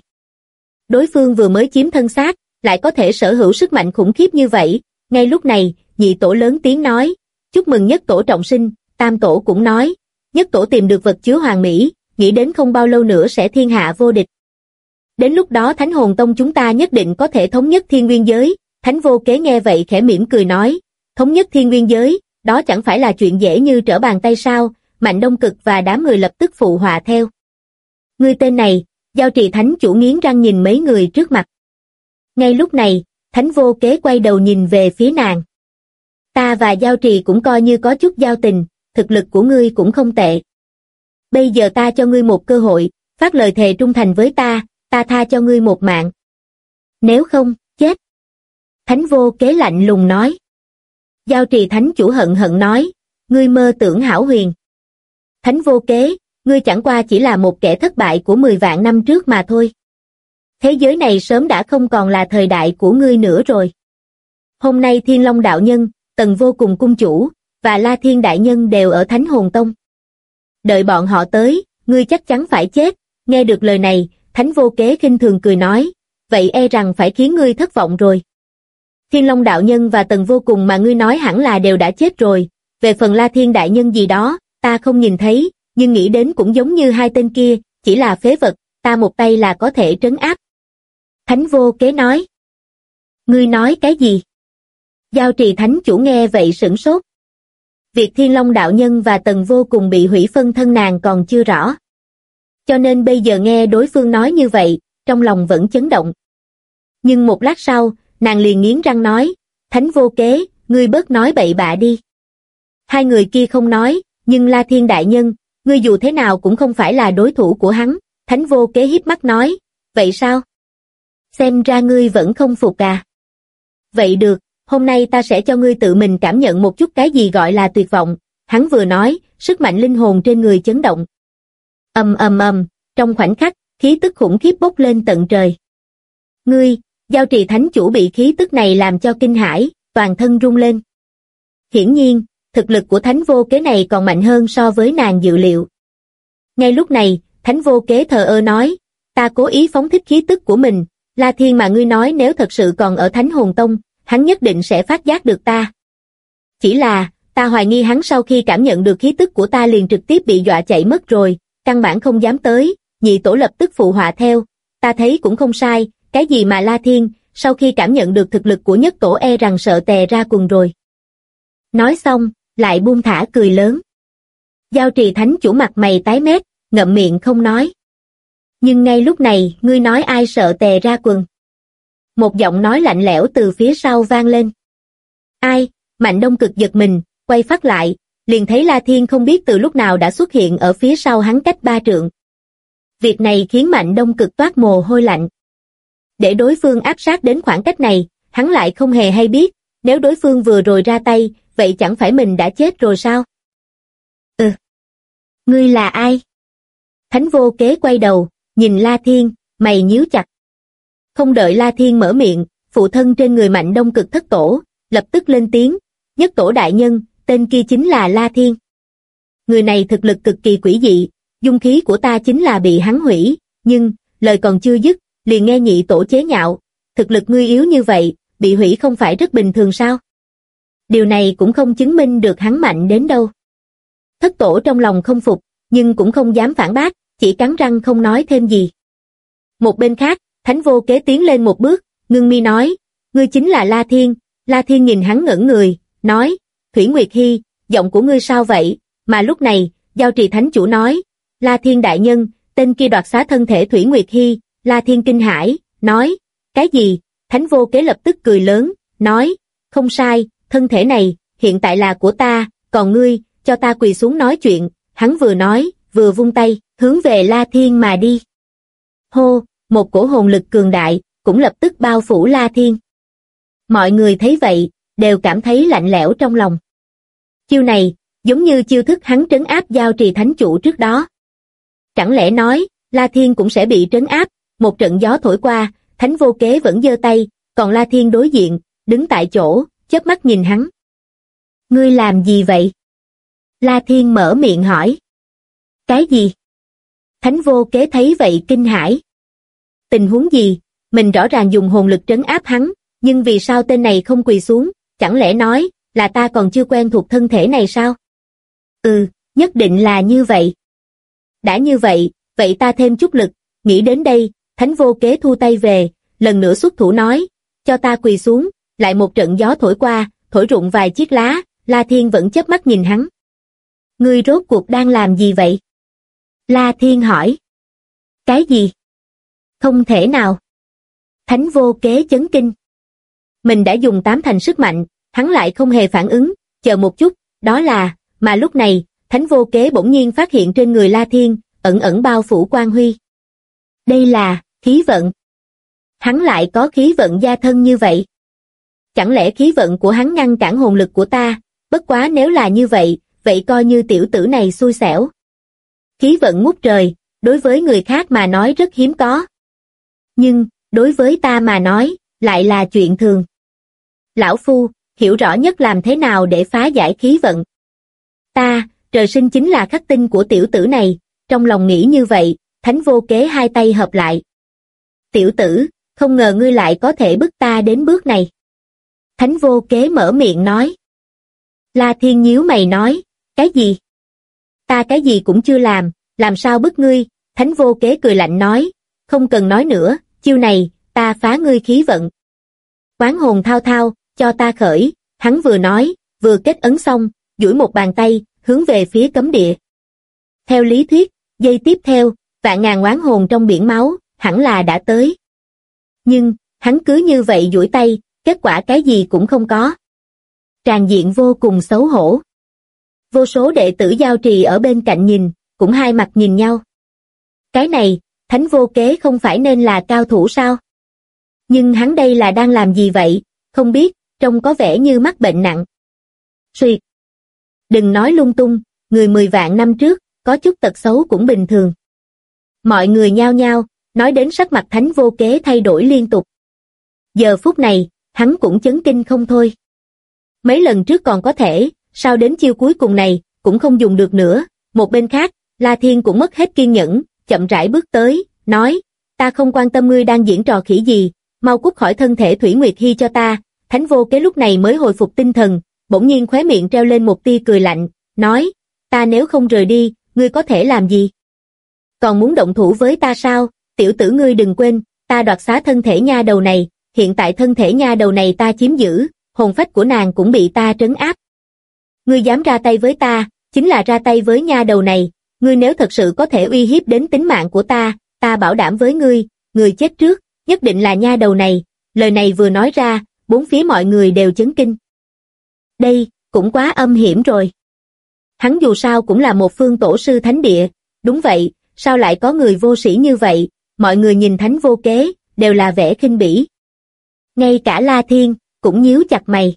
Đối phương vừa mới chiếm thân xác, lại có thể sở hữu sức mạnh khủng khiếp như vậy. Ngay lúc này, nhị tổ lớn tiếng nói, chúc mừng nhất tổ trọng sinh. Tam tổ cũng nói, nhất tổ tìm được vật chứa hoàn mỹ, nghĩ đến không bao lâu nữa sẽ thiên hạ vô địch. Đến lúc đó Thánh Hồn Tông chúng ta nhất định có thể thống nhất thiên nguyên giới. Thánh Vô Kế nghe vậy khẽ mỉm cười nói, thống nhất thiên nguyên giới, đó chẳng phải là chuyện dễ như trở bàn tay sao? Mạnh Đông Cực và đám người lập tức phụ họa theo. Ngươi tên này, Giao Trì thánh chủ nghiến răng nhìn mấy người trước mặt. Ngay lúc này, Thánh Vô Kế quay đầu nhìn về phía nàng. Ta và Giao Trì cũng coi như có chút giao tình, thực lực của ngươi cũng không tệ. Bây giờ ta cho ngươi một cơ hội, phát lời thề trung thành với ta tha cho ngươi một mạng. Nếu không, chết. Thánh Vô Kế lạnh lùng nói. Giao Trì thánh chủ hận hận nói, ngươi mơ tưởng hão huyền. Thánh Vô Kế, ngươi chẳng qua chỉ là một kẻ thất bại của 10 vạn năm trước mà thôi. Thế giới này sớm đã không còn là thời đại của ngươi nữa rồi. Hôm nay Thiên Long đạo nhân, Tần Vô Cùng cung chủ, và La Thiên đại nhân đều ở Thánh Hồn Tông. Đợi bọn họ tới, ngươi chắc chắn phải chết. Nghe được lời này, Thánh Vô Kế khinh thường cười nói, vậy e rằng phải khiến ngươi thất vọng rồi. Thiên Long đạo nhân và Tần Vô Cùng mà ngươi nói hẳn là đều đã chết rồi, về phần La Thiên đại nhân gì đó, ta không nhìn thấy, nhưng nghĩ đến cũng giống như hai tên kia, chỉ là phế vật, ta một tay là có thể trấn áp. Thánh Vô Kế nói. Ngươi nói cái gì? Giao Trì thánh chủ nghe vậy sửng sốt. Việc Thiên Long đạo nhân và Tần Vô Cùng bị hủy phân thân nàng còn chưa rõ. Cho nên bây giờ nghe đối phương nói như vậy, trong lòng vẫn chấn động. Nhưng một lát sau, nàng liền nghiến răng nói, Thánh Vô Kế, ngươi bớt nói bậy bạ đi. Hai người kia không nói, nhưng La Thiên đại nhân, ngươi dù thế nào cũng không phải là đối thủ của hắn. Thánh Vô Kế híp mắt nói, vậy sao? Xem ra ngươi vẫn không phục à? Vậy được, hôm nay ta sẽ cho ngươi tự mình cảm nhận một chút cái gì gọi là tuyệt vọng. Hắn vừa nói, sức mạnh linh hồn trên người chấn động. Ầm ầm ầm, trong khoảnh khắc, khí tức khủng khiếp bốc lên tận trời. Ngươi, Giao Trì thánh chủ bị khí tức này làm cho kinh hãi, toàn thân rung lên. Hiển nhiên, thực lực của Thánh Vô Kế này còn mạnh hơn so với nàng dự liệu. Ngay lúc này, Thánh Vô Kế thờ ơ nói, ta cố ý phóng thích khí tức của mình, La Thiên mà ngươi nói nếu thật sự còn ở Thánh Hồn Tông, hắn nhất định sẽ phát giác được ta. Chỉ là, ta hoài nghi hắn sau khi cảm nhận được khí tức của ta liền trực tiếp bị dọa chạy mất rồi, căn bản không dám tới. Nhị tổ lập tức phụ họa theo, ta thấy cũng không sai, cái gì mà La Thiên, sau khi cảm nhận được thực lực của nhất tổ e rằng sợ tè ra quần rồi. Nói xong, lại buông thả cười lớn. Giao Trì thánh chủ mặt mày tái mét, ngậm miệng không nói. Nhưng ngay lúc này, ngươi nói ai sợ tè ra quần? Một giọng nói lạnh lẽo từ phía sau vang lên. Ai? Mạnh Đông Cực giật mình, quay phát lại, liền thấy La Thiên không biết từ lúc nào đã xuất hiện ở phía sau hắn cách 3 trượng. Việc này khiến Mạnh Đông Cực toát mồ hôi lạnh. Để đối phương áp sát đến khoảng cách này, hắn lại không hề hay biết, nếu đối phương vừa rồi ra tay, vậy chẳng phải mình đã chết rồi sao? Ngươi là ai? Thánh Vô Kế quay đầu, nhìn La Thiên, mày nhíu chặt. Không đợi La Thiên mở miệng, phụ thân trên người Mạnh Đông Cực thất tổ, lập tức lên tiếng, nhất tổ đại nhân, tên kia chính là La Thiên. Người này thực lực cực kỳ quỷ dị, dung khí của ta chính là bị hắn hủy, nhưng, lời còn chưa dứt, liền nghe nhị tổ chế nhạo, thực lực ngươi yếu như vậy, bị hủy không phải rất bình thường sao? Điều này cũng không chứng minh được hắn mạnh đến đâu. Thất tổ trong lòng không phục, nhưng cũng không dám phản bác, chỉ cắn răng không nói thêm gì. Một bên khác, Thánh Vô Kế tiến lên một bước, ngưng mi nói, ngươi chính là La Thiên. La Thiên nhìn hắn ngẩn người, nói, Thủy Nguyệt Hy, giọng của ngươi sao vậy? Mà lúc này, Giao Trì thánh chủ nói, La Thiên đại nhân, tên kia đoạt xá thân thể Thủy Nguyệt Hy. La Thiên kinh hãi, nói, cái gì? Thánh Vô Kế lập tức cười lớn, nói, không sai, thân thể này, hiện tại là của ta, còn ngươi, cho ta quỳ xuống nói chuyện. Hắn vừa nói, vừa vung tay, hướng về La Thiên mà đi. Hô, một cổ hồn lực cường đại, cũng lập tức bao phủ La Thiên. Mọi người thấy vậy, đều cảm thấy lạnh lẽo trong lòng. Chiêu này, giống như chiêu thức hắn trấn áp Giao Trì thánh chủ trước đó. Chẳng lẽ nói, La Thiên cũng sẽ bị trấn áp? Một trận gió thổi qua, Thánh Vô Kế vẫn giơ tay, còn La Thiên đối diện, đứng tại chỗ, chớp mắt nhìn hắn. Ngươi làm gì vậy? La Thiên mở miệng hỏi. Cái gì? Thánh vô kế thấy vậy kinh hãi. Tình huống gì? Mình rõ ràng dùng hồn lực trấn áp hắn, nhưng vì sao tên này không quỳ xuống, chẳng lẽ nói là ta còn chưa quen thuộc thân thể này sao? Nhất định là như vậy. Đã như vậy, vậy ta thêm chút lực, nghĩ đến đây, thánh vô kế thu tay về, lần nữa xuất thủ nói, cho ta quỳ xuống, lại một trận gió thổi qua, thổi rụng vài chiếc lá, La Thiên vẫn chớp mắt nhìn hắn. Ngươi rốt cuộc đang làm gì vậy? La Thiên hỏi. Cái gì? Không thể nào. Thánh vô kế chấn kinh. Mình đã dùng 8 thành sức mạnh, hắn lại không hề phản ứng, chờ một chút, đó là, mà lúc này, thánh vô kế bỗng nhiên phát hiện trên người La Thiên, ẩn ẩn bao phủ quang huy. Đây là, khí vận. Hắn lại có khí vận gia thân như vậy. Chẳng lẽ khí vận của hắn ngăn cản hồn lực của ta, bất quá nếu là như vậy, vậy coi như tiểu tử này xui xẻo. Khí vận ngút trời, đối với người khác mà nói rất hiếm có. Nhưng, đối với ta mà nói, lại là chuyện thường. Lão Phu, hiểu rõ nhất làm thế nào để phá giải khí vận. Ta, trời sinh chính là khắc tinh của tiểu tử này, trong lòng nghĩ như vậy, thánh vô kế hai tay hợp lại. Tiểu tử, không ngờ ngươi lại có thể bức ta đến bước này. Thánh vô kế mở miệng nói. La Thiên nhíu mày nói, cái gì? Ta cái gì cũng chưa làm sao bức ngươi? Thánh vô kế cười lạnh nói, không cần nói nữa, chiêu này, ta phá ngươi khí vận. Quán hồn thao thao, cho ta khởi, hắn vừa nói, vừa kết ấn xong, duỗi một bàn tay, hướng về phía cấm địa. Theo lý thuyết, giây tiếp theo, vạn ngàn oán hồn trong biển máu, hẳn là đã tới. Nhưng, hắn cứ như vậy duỗi tay, kết quả cái gì cũng không có. Tràn diện vô cùng xấu hổ. Vô số đệ tử giao trì ở bên cạnh nhìn, cũng hai mặt nhìn nhau. Cái này, thánh vô kế không phải nên là cao thủ sao? Nhưng hắn đây là đang làm gì vậy? Không biết, trông có vẻ như mắc bệnh nặng. Xuyệt. Đừng nói lung tung, người 10 vạn năm trước, có chút tật xấu cũng bình thường. Mọi người nhao nhao, nói đến sắc mặt thánh vô kế thay đổi liên tục. Giờ phút này, hắn cũng chấn kinh không thôi. Mấy lần trước còn có thể, sao đến chiêu cuối cùng này, cũng không dùng được nữa. Một bên khác, La Thiên cũng mất hết kiên nhẫn, chậm rãi bước tới, nói, ta không quan tâm ngươi đang diễn trò khỉ gì, mau cút khỏi thân thể Thủy Nguyệt Hy cho ta. Thánh vô kế lúc này mới hồi phục tinh thần, bỗng nhiên khóe miệng treo lên một tia cười lạnh, nói, ta nếu không rời đi, ngươi có thể làm gì? Còn muốn động thủ với ta sao? Tiểu tử ngươi đừng quên, ta đoạt xá thân thể nha đầu này, hiện tại thân thể nha đầu này ta chiếm giữ, hồn phách của nàng cũng bị ta trấn áp. Ngươi dám ra tay với ta, chính là ra tay với nha đầu này, ngươi nếu thật sự có thể uy hiếp đến tính mạng của ta, ta bảo đảm với ngươi, người chết trước, nhất định là nha đầu này. Lời này vừa nói ra, bốn phía mọi người đều chấn kinh. Đây, cũng quá âm hiểm rồi. Hắn dù sao cũng là một phương tổ sư thánh địa, đúng vậy, sao lại có người vô sĩ như vậy? Mọi người nhìn thánh vô kế, đều là vẻ khinh bỉ. Ngay cả La Thiên, cũng nhíu chặt mày.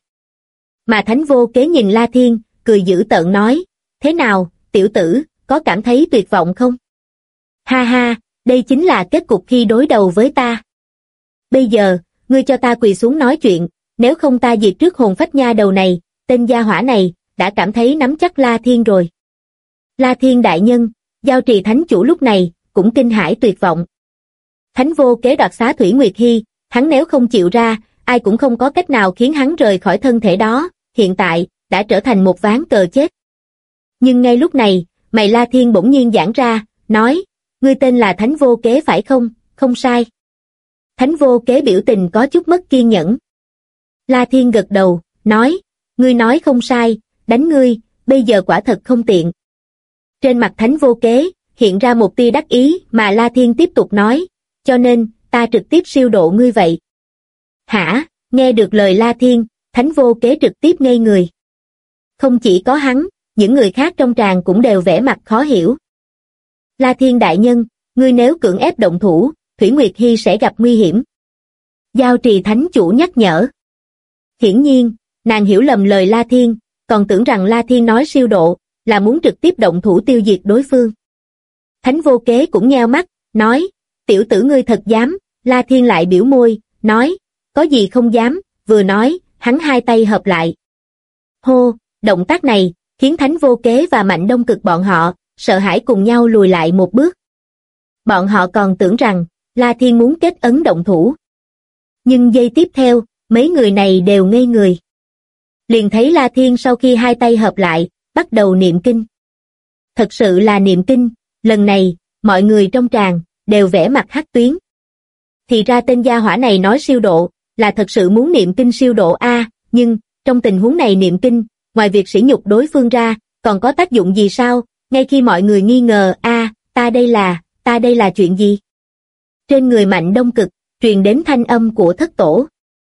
Mà thánh vô kế nhìn La Thiên, cười dữ tợn nói, thế nào, tiểu tử, có cảm thấy tuyệt vọng không? Ha ha, đây chính là kết cục khi đối đầu với ta. Bây giờ, ngươi cho ta quỳ xuống nói chuyện, nếu không ta diệt trước hồn phách nha đầu này, tên gia hỏa này, đã cảm thấy nắm chắc La Thiên rồi. La Thiên đại nhân, giao trì thánh chủ lúc này, cũng kinh hãi tuyệt vọng. Thánh vô kế đoạt xá Thủy Nguyệt Hy, hắn nếu không chịu ra, ai cũng không có cách nào khiến hắn rời khỏi thân thể đó, hiện tại, đã trở thành một ván cờ chết. Nhưng ngay lúc này, mày La Thiên bỗng nhiên giãn ra, nói, ngươi tên là Thánh vô kế phải không? Không sai. Thánh vô kế biểu tình có chút mất kiên nhẫn. La Thiên gật đầu, nói, ngươi nói không sai, đánh ngươi, bây giờ quả thật không tiện. Trên mặt thánh vô kế, hiện ra một tia đắc ý mà La Thiên tiếp tục nói, cho nên, ta trực tiếp siêu độ ngươi vậy. Hả, nghe được lời La Thiên, thánh vô kế trực tiếp ngây người. Không chỉ có hắn, những người khác trong tràng cũng đều vẻ mặt khó hiểu. La Thiên đại nhân, ngươi nếu cưỡng ép động thủ, Thủy Nguyệt Hy sẽ gặp nguy hiểm. Giao trì thánh chủ nhắc nhở. Hiển nhiên, nàng hiểu lầm lời La Thiên, còn tưởng rằng La Thiên nói siêu độ, là muốn trực tiếp động thủ tiêu diệt đối phương. Thánh vô kế cũng nheo mắt, nói, tiểu tử ngươi thật dám, La Thiên lại biểu môi, nói, có gì không dám, vừa nói, hắn hai tay hợp lại. Hô, động tác này, khiến Thánh Vô Kế và Mạnh Đông Cực bọn họ sợ hãi cùng nhau lùi lại một bước. Bọn họ còn tưởng rằng La Thiên muốn kết ấn động thủ. Nhưng giây tiếp theo, mấy người này đều ngây người. Liền thấy La Thiên sau khi hai tay hợp lại, bắt đầu niệm kinh. Thật sự là niệm kinh, lần này, mọi người trong tràng đều vẽ mặt hắc tuyến. Thì ra tên gia hỏa này nói siêu độ, là thật sự muốn niệm kinh siêu độ a, nhưng trong tình huống này niệm kinh, ngoài việc sỉ nhục đối phương ra, còn có tác dụng gì sao? Ngay khi mọi người nghi ngờ ta đây là chuyện gì? Trên người Mạnh Đông Cực, truyền đến thanh âm của Thất Tổ.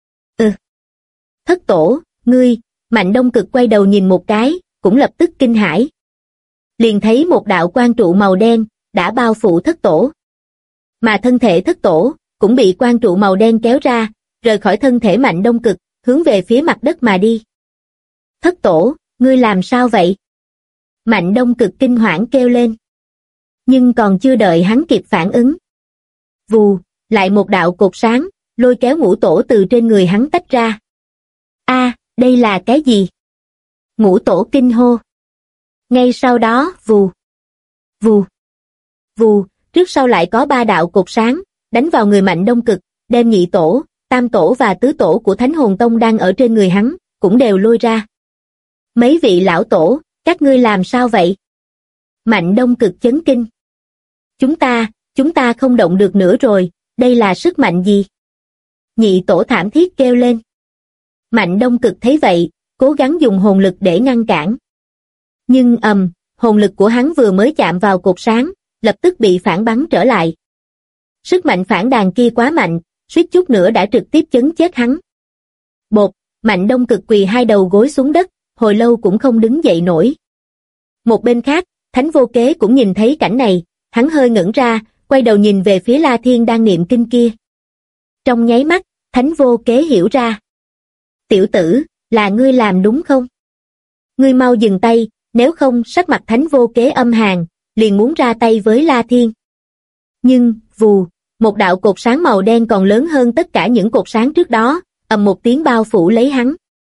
Thất Tổ, ngươi, Mạnh Đông Cực quay đầu nhìn một cái, cũng lập tức kinh hãi. Liền thấy một đạo quang trụ màu đen, đã bao phủ Thất Tổ. Mà thân thể Thất Tổ, cũng bị quang trụ màu đen kéo ra, rời khỏi thân thể Mạnh Đông Cực, hướng về phía mặt đất mà đi. Thất Tổ, ngươi làm sao vậy? Mạnh Đông Cực kinh hoảng kêu lên. Nhưng còn chưa đợi hắn kịp phản ứng. Vù, lại một đạo cột sáng, lôi kéo Ngũ Tổ từ trên người hắn tách ra. Đây là cái gì? Ngũ Tổ kinh hô. Ngay sau đó, vù, vù, vù, trước sau lại có 3 đạo cột sáng, đánh vào người Mạnh Đông Cực, đem Nhị Tổ, Tam Tổ và Tứ Tổ của Thánh Hồn Tông đang ở trên người hắn, cũng đều lôi ra. Mấy vị lão tổ, các ngươi làm sao vậy? Mạnh Đông Cực chấn kinh. Chúng ta không động được nữa rồi, đây là sức mạnh gì? Nhị Tổ thảm thiết kêu lên. Mạnh Đông Cực thấy vậy, cố gắng dùng hồn lực để ngăn cản. Nhưng hồn lực của hắn vừa mới chạm vào cột sáng, lập tức bị phản bắn trở lại. Sức mạnh phản đàn kia quá mạnh, suýt chút nữa đã trực tiếp chấn chết hắn. Bột, Mạnh Đông Cực quỳ 2 đầu gối xuống đất, hồi lâu cũng không đứng dậy nổi. Một bên khác, Thánh Vô Kế cũng nhìn thấy cảnh này, hắn hơi ngẩn ra, quay đầu nhìn về phía La Thiên đang niệm kinh kia. Trong nháy mắt, Thánh Vô Kế hiểu ra. Tiểu tử, là ngươi làm đúng không? Ngươi mau dừng tay, nếu không sắc mặt Thánh Vô Kế âm hàn, liền muốn ra tay với La Thiên. Nhưng, vù, một đạo cột sáng màu đen còn lớn hơn tất cả những cột sáng trước đó, ầm một tiếng bao phủ lấy hắn.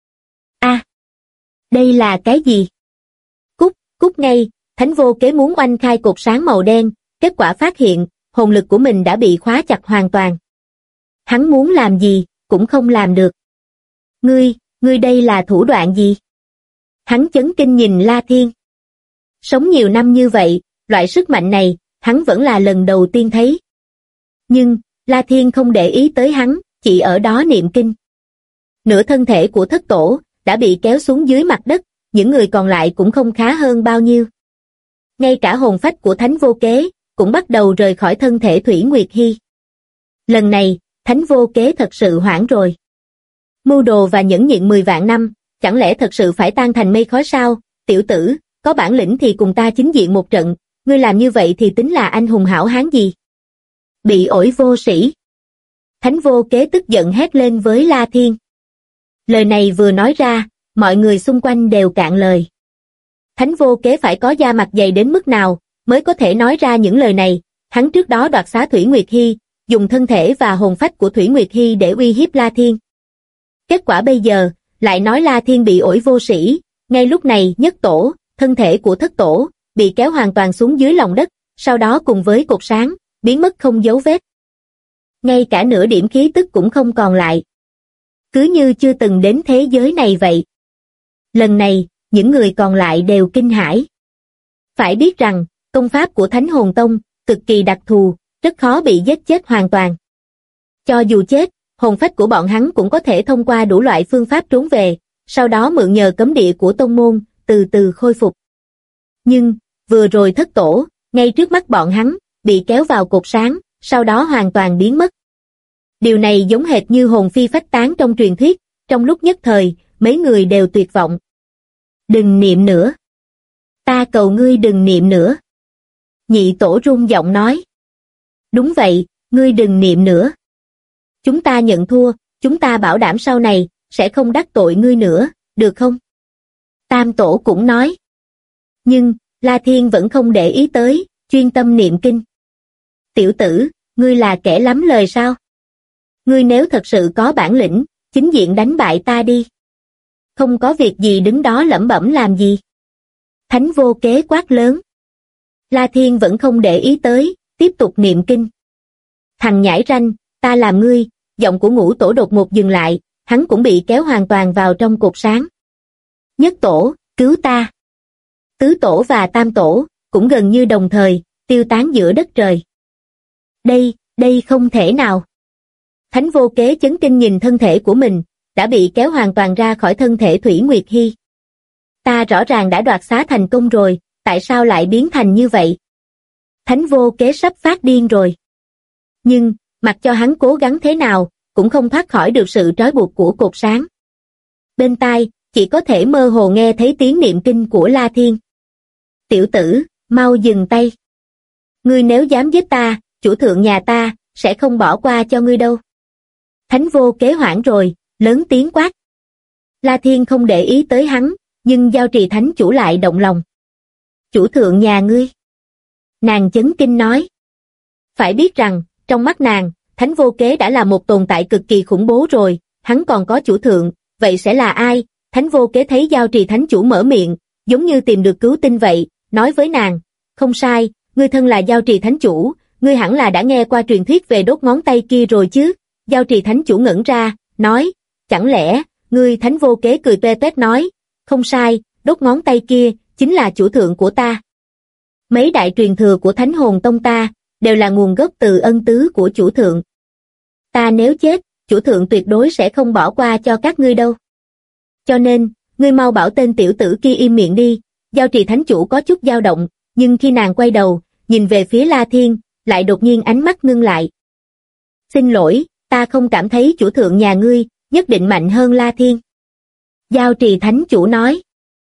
Đây là cái gì? Cút ngay, Thánh Vô Kế muốn oanh khai cột sáng màu đen, kết quả phát hiện, hồn lực của mình đã bị khóa chặt hoàn toàn. Hắn muốn làm gì, cũng không làm được. Ngươi đây là thủ đoạn gì? Hắn chấn kinh nhìn La Thiên. Sống nhiều năm như vậy, loại sức mạnh này, hắn vẫn là lần đầu tiên thấy. Nhưng, La Thiên không để ý tới hắn, chỉ ở đó niệm kinh. Nửa thân thể của Thất Tổ, đã bị kéo xuống dưới mặt đất, những người còn lại cũng không khá hơn bao nhiêu. Ngay cả hồn phách của Thánh Vô Kế, cũng bắt đầu rời khỏi thân thể Thủy Nguyệt Hy. Lần này, Thánh Vô Kế thật sự hoảng rồi. Mưu đồ và nhẫn nhịn 10 vạn năm, chẳng lẽ thật sự phải tan thành mây khói sao? Tiểu tử, có bản lĩnh thì cùng ta chính diện một trận, ngươi làm như vậy thì tính là anh hùng hảo hán gì? Bị ổi vô sĩ. Thánh Vô Kế tức giận hét lên với La Thiên. Lời này vừa nói ra, mọi người xung quanh đều cạn lời. Thánh Vô Kế phải có da mặt dày đến mức nào, mới có thể nói ra những lời này. Hắn trước đó đoạt xá Thủy Nguyệt Hy, dùng thân thể và hồn phách của Thủy Nguyệt Hy để uy hiếp La Thiên. Kết quả bây giờ, lại nói La Thiên bị ổi vô sĩ, ngay lúc này Nhất Tổ, thân thể của Thất Tổ, bị kéo hoàn toàn xuống dưới lòng đất, sau đó cùng với cột sáng, biến mất không dấu vết. Ngay cả nửa điểm khí tức cũng không còn lại. Cứ như chưa từng đến thế giới này vậy. Lần này, những người còn lại đều kinh hãi. Phải biết rằng, công pháp của Thánh Hồn Tông, cực kỳ đặc thù, rất khó bị giết chết hoàn toàn. Cho dù chết, hồn phách của bọn hắn cũng có thể thông qua đủ loại phương pháp trốn về, sau đó mượn nhờ cấm địa của tông môn, từ từ khôi phục. Nhưng, vừa rồi Thất Tổ, ngay trước mắt bọn hắn, bị kéo vào cột sáng, sau đó hoàn toàn biến mất. Điều này giống hệt như hồn phi phách tán trong truyền thuyết, trong lúc nhất thời, mấy người đều tuyệt vọng. Đừng niệm nữa. Ta cầu ngươi đừng niệm nữa. Nhị Tổ run giọng nói. Đúng vậy, ngươi đừng niệm nữa. Chúng ta nhận thua, chúng ta bảo đảm sau này, sẽ không đắc tội ngươi nữa, được không? Tam Tổ cũng nói. Nhưng, La Thiên vẫn không để ý tới, chuyên tâm niệm kinh. Tiểu tử, ngươi là kẻ lắm lời sao? Ngươi nếu thật sự có bản lĩnh, chính diện đánh bại ta đi. Không có việc gì đứng đó lẩm bẩm làm gì. Thánh Vô Kế quát lớn. La Thiên vẫn không để ý tới, tiếp tục niệm kinh. Thằng nhãi ranh, ta làm ngươi, giọng của Ngũ Tổ đột ngột dừng lại, hắn cũng bị kéo hoàn toàn vào trong cột sáng. Nhất Tổ, cứu ta. Tứ Tổ và Tam Tổ, cũng gần như đồng thời, tiêu tán giữa đất trời. Đây không thể nào. Thánh Vô Kế chấn kinh nhìn thân thể của mình, đã bị kéo hoàn toàn ra khỏi thân thể Thủy Nguyệt Hy. Ta rõ ràng đã đoạt xá thành công rồi, tại sao lại biến thành như vậy? Thánh Vô Kế sắp phát điên rồi. Nhưng, mặc cho hắn cố gắng thế nào, cũng không thoát khỏi được sự trói buộc của cột sáng. Bên tai, chỉ có thể mơ hồ nghe thấy tiếng niệm kinh của La Thiên. Tiểu tử, mau dừng tay. Ngươi nếu dám giết ta, chủ thượng nhà ta, sẽ không bỏ qua cho ngươi đâu. Thánh Vô Kế hoảng rồi, lớn tiếng quát. La Thiên không để ý tới hắn, nhưng Giao Trì Thánh Chủ lại động lòng. Chủ thượng nhà ngươi. Nàng chấn kinh nói. Phải biết rằng, trong mắt nàng, Thánh Vô Kế đã là một tồn tại cực kỳ khủng bố rồi, hắn còn có chủ thượng, vậy sẽ là ai? Thánh Vô Kế thấy Giao Trì Thánh Chủ mở miệng, giống như tìm được cứu tinh vậy, nói với nàng, không sai, ngươi thân là Giao Trì Thánh Chủ, ngươi hẳn là đã nghe qua truyền thuyết về đốt ngón tay kia rồi chứ? Giao Trì Thánh Chủ ngẩn ra, nói, chẳng lẽ, ngươi? Thánh Vô Kế cười toe toét nói, không sai, đốt ngón tay kia, chính là chủ thượng của ta. Mấy đại truyền thừa của Thánh Hồn Tông ta, đều là nguồn gốc từ ân tứ của chủ thượng. Ta nếu chết, chủ thượng tuyệt đối sẽ không bỏ qua cho các ngươi đâu. Cho nên, ngươi mau bảo tên tiểu tử kia im miệng đi. Giao Trì Thánh Chủ có chút dao động, nhưng khi nàng quay đầu, nhìn về phía La Thiên, lại đột nhiên ánh mắt ngưng lại. Xin lỗi, ta không cảm thấy chủ thượng nhà ngươi, nhất định mạnh hơn La Thiên. Giao Trì Thánh Chủ nói.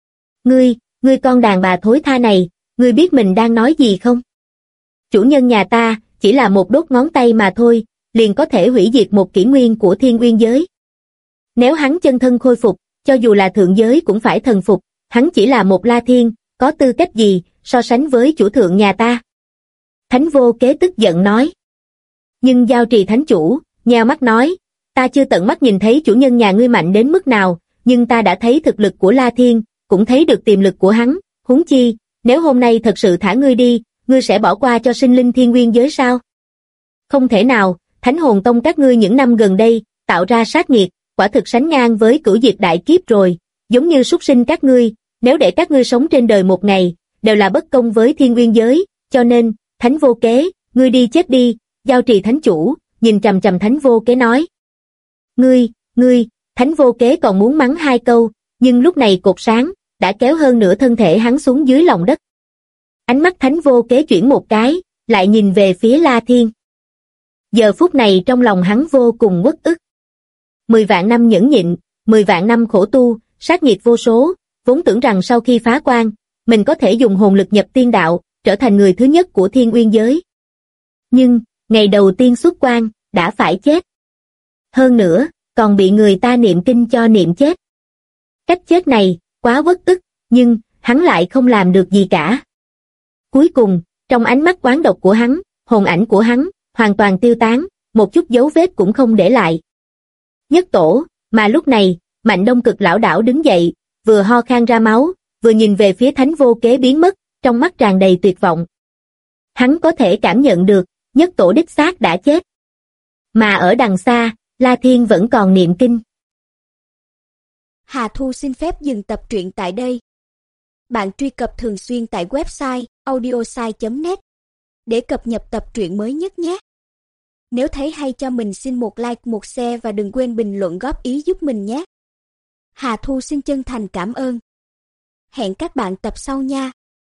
Ngươi con đàn bà thối tha này, ngươi biết mình đang nói gì không? Chủ nhân nhà ta, chỉ là một đốt ngón tay mà thôi, liền có thể hủy diệt một kỷ nguyên của Thiên Uyên giới. Nếu hắn chân thân khôi phục, cho dù là thượng giới cũng phải thần phục, hắn chỉ là một La Thiên, có tư cách gì, so sánh với chủ thượng nhà ta? Thánh Vô Kế tức giận nói. Nhưng Giao Trì Thánh Chủ, nheo mắt nói, ta chưa tận mắt nhìn thấy chủ nhân nhà ngươi mạnh đến mức nào, nhưng ta đã thấy thực lực của La Thiên, cũng thấy được tiềm lực của hắn, huống chi, nếu hôm nay thật sự thả ngươi đi, ngươi sẽ bỏ qua cho sinh linh Thiên Nguyên giới sao? Không thể nào, Thánh Hồn Tông các ngươi những năm gần đây, tạo ra sát nghiệt, quả thực sánh ngang với cửu diệt đại kiếp rồi, giống như súc sinh các ngươi, nếu để các ngươi sống trên đời một ngày, đều là bất công với Thiên Nguyên giới, cho nên, Thánh Vô Kế, ngươi đi chết đi. Giao Trì Thánh Chủ, nhìn chằm chằm Thánh Vô Kế nói. Ngươi, Thánh Vô Kế còn muốn mắng hai câu, nhưng lúc này cột sáng, đã kéo hơn nửa thân thể hắn xuống dưới lòng đất. Ánh mắt Thánh Vô Kế chuyển một cái, lại nhìn về phía La Thiên. Giờ phút này trong lòng hắn vô cùng uất ức. 10 vạn năm nhẫn nhịn, 10 vạn năm khổ tu, sát nghiệt vô số, vốn tưởng rằng sau khi phá quan, mình có thể dùng hồn lực nhập tiên đạo, trở thành người thứ nhất của Thiên Uyên giới. Nhưng, ngày đầu tiên xuất quan, đã phải chết. Hơn nữa, còn bị người ta niệm kinh cho niệm chết. Cách chết này, quá uất ức, nhưng, hắn lại không làm được gì cả. Cuối cùng, trong ánh mắt oán độc của hắn, hồn ảnh của hắn, hoàn toàn tiêu tán, một chút dấu vết cũng không để lại. Nhất Tổ, mà lúc này, Mạnh Đông Cực lảo đảo đứng dậy, vừa ho khan ra máu, vừa nhìn về phía Thánh Vô Kế biến mất, trong mắt tràn đầy tuyệt vọng. Hắn có thể cảm nhận được, Nhất Tổ đích xác đã chết. Mà ở đằng xa, La Thiên vẫn còn niệm kinh. Hà Thu xin phép dừng tập truyện tại đây. Bạn truy cập thường xuyên tại website audiosai.net để cập nhật tập truyện mới nhất nhé. Nếu thấy hay cho mình xin một like, một share và đừng quên bình luận góp ý giúp mình nhé. Hà Thu xin chân thành cảm ơn. Hẹn các bạn tập sau nha.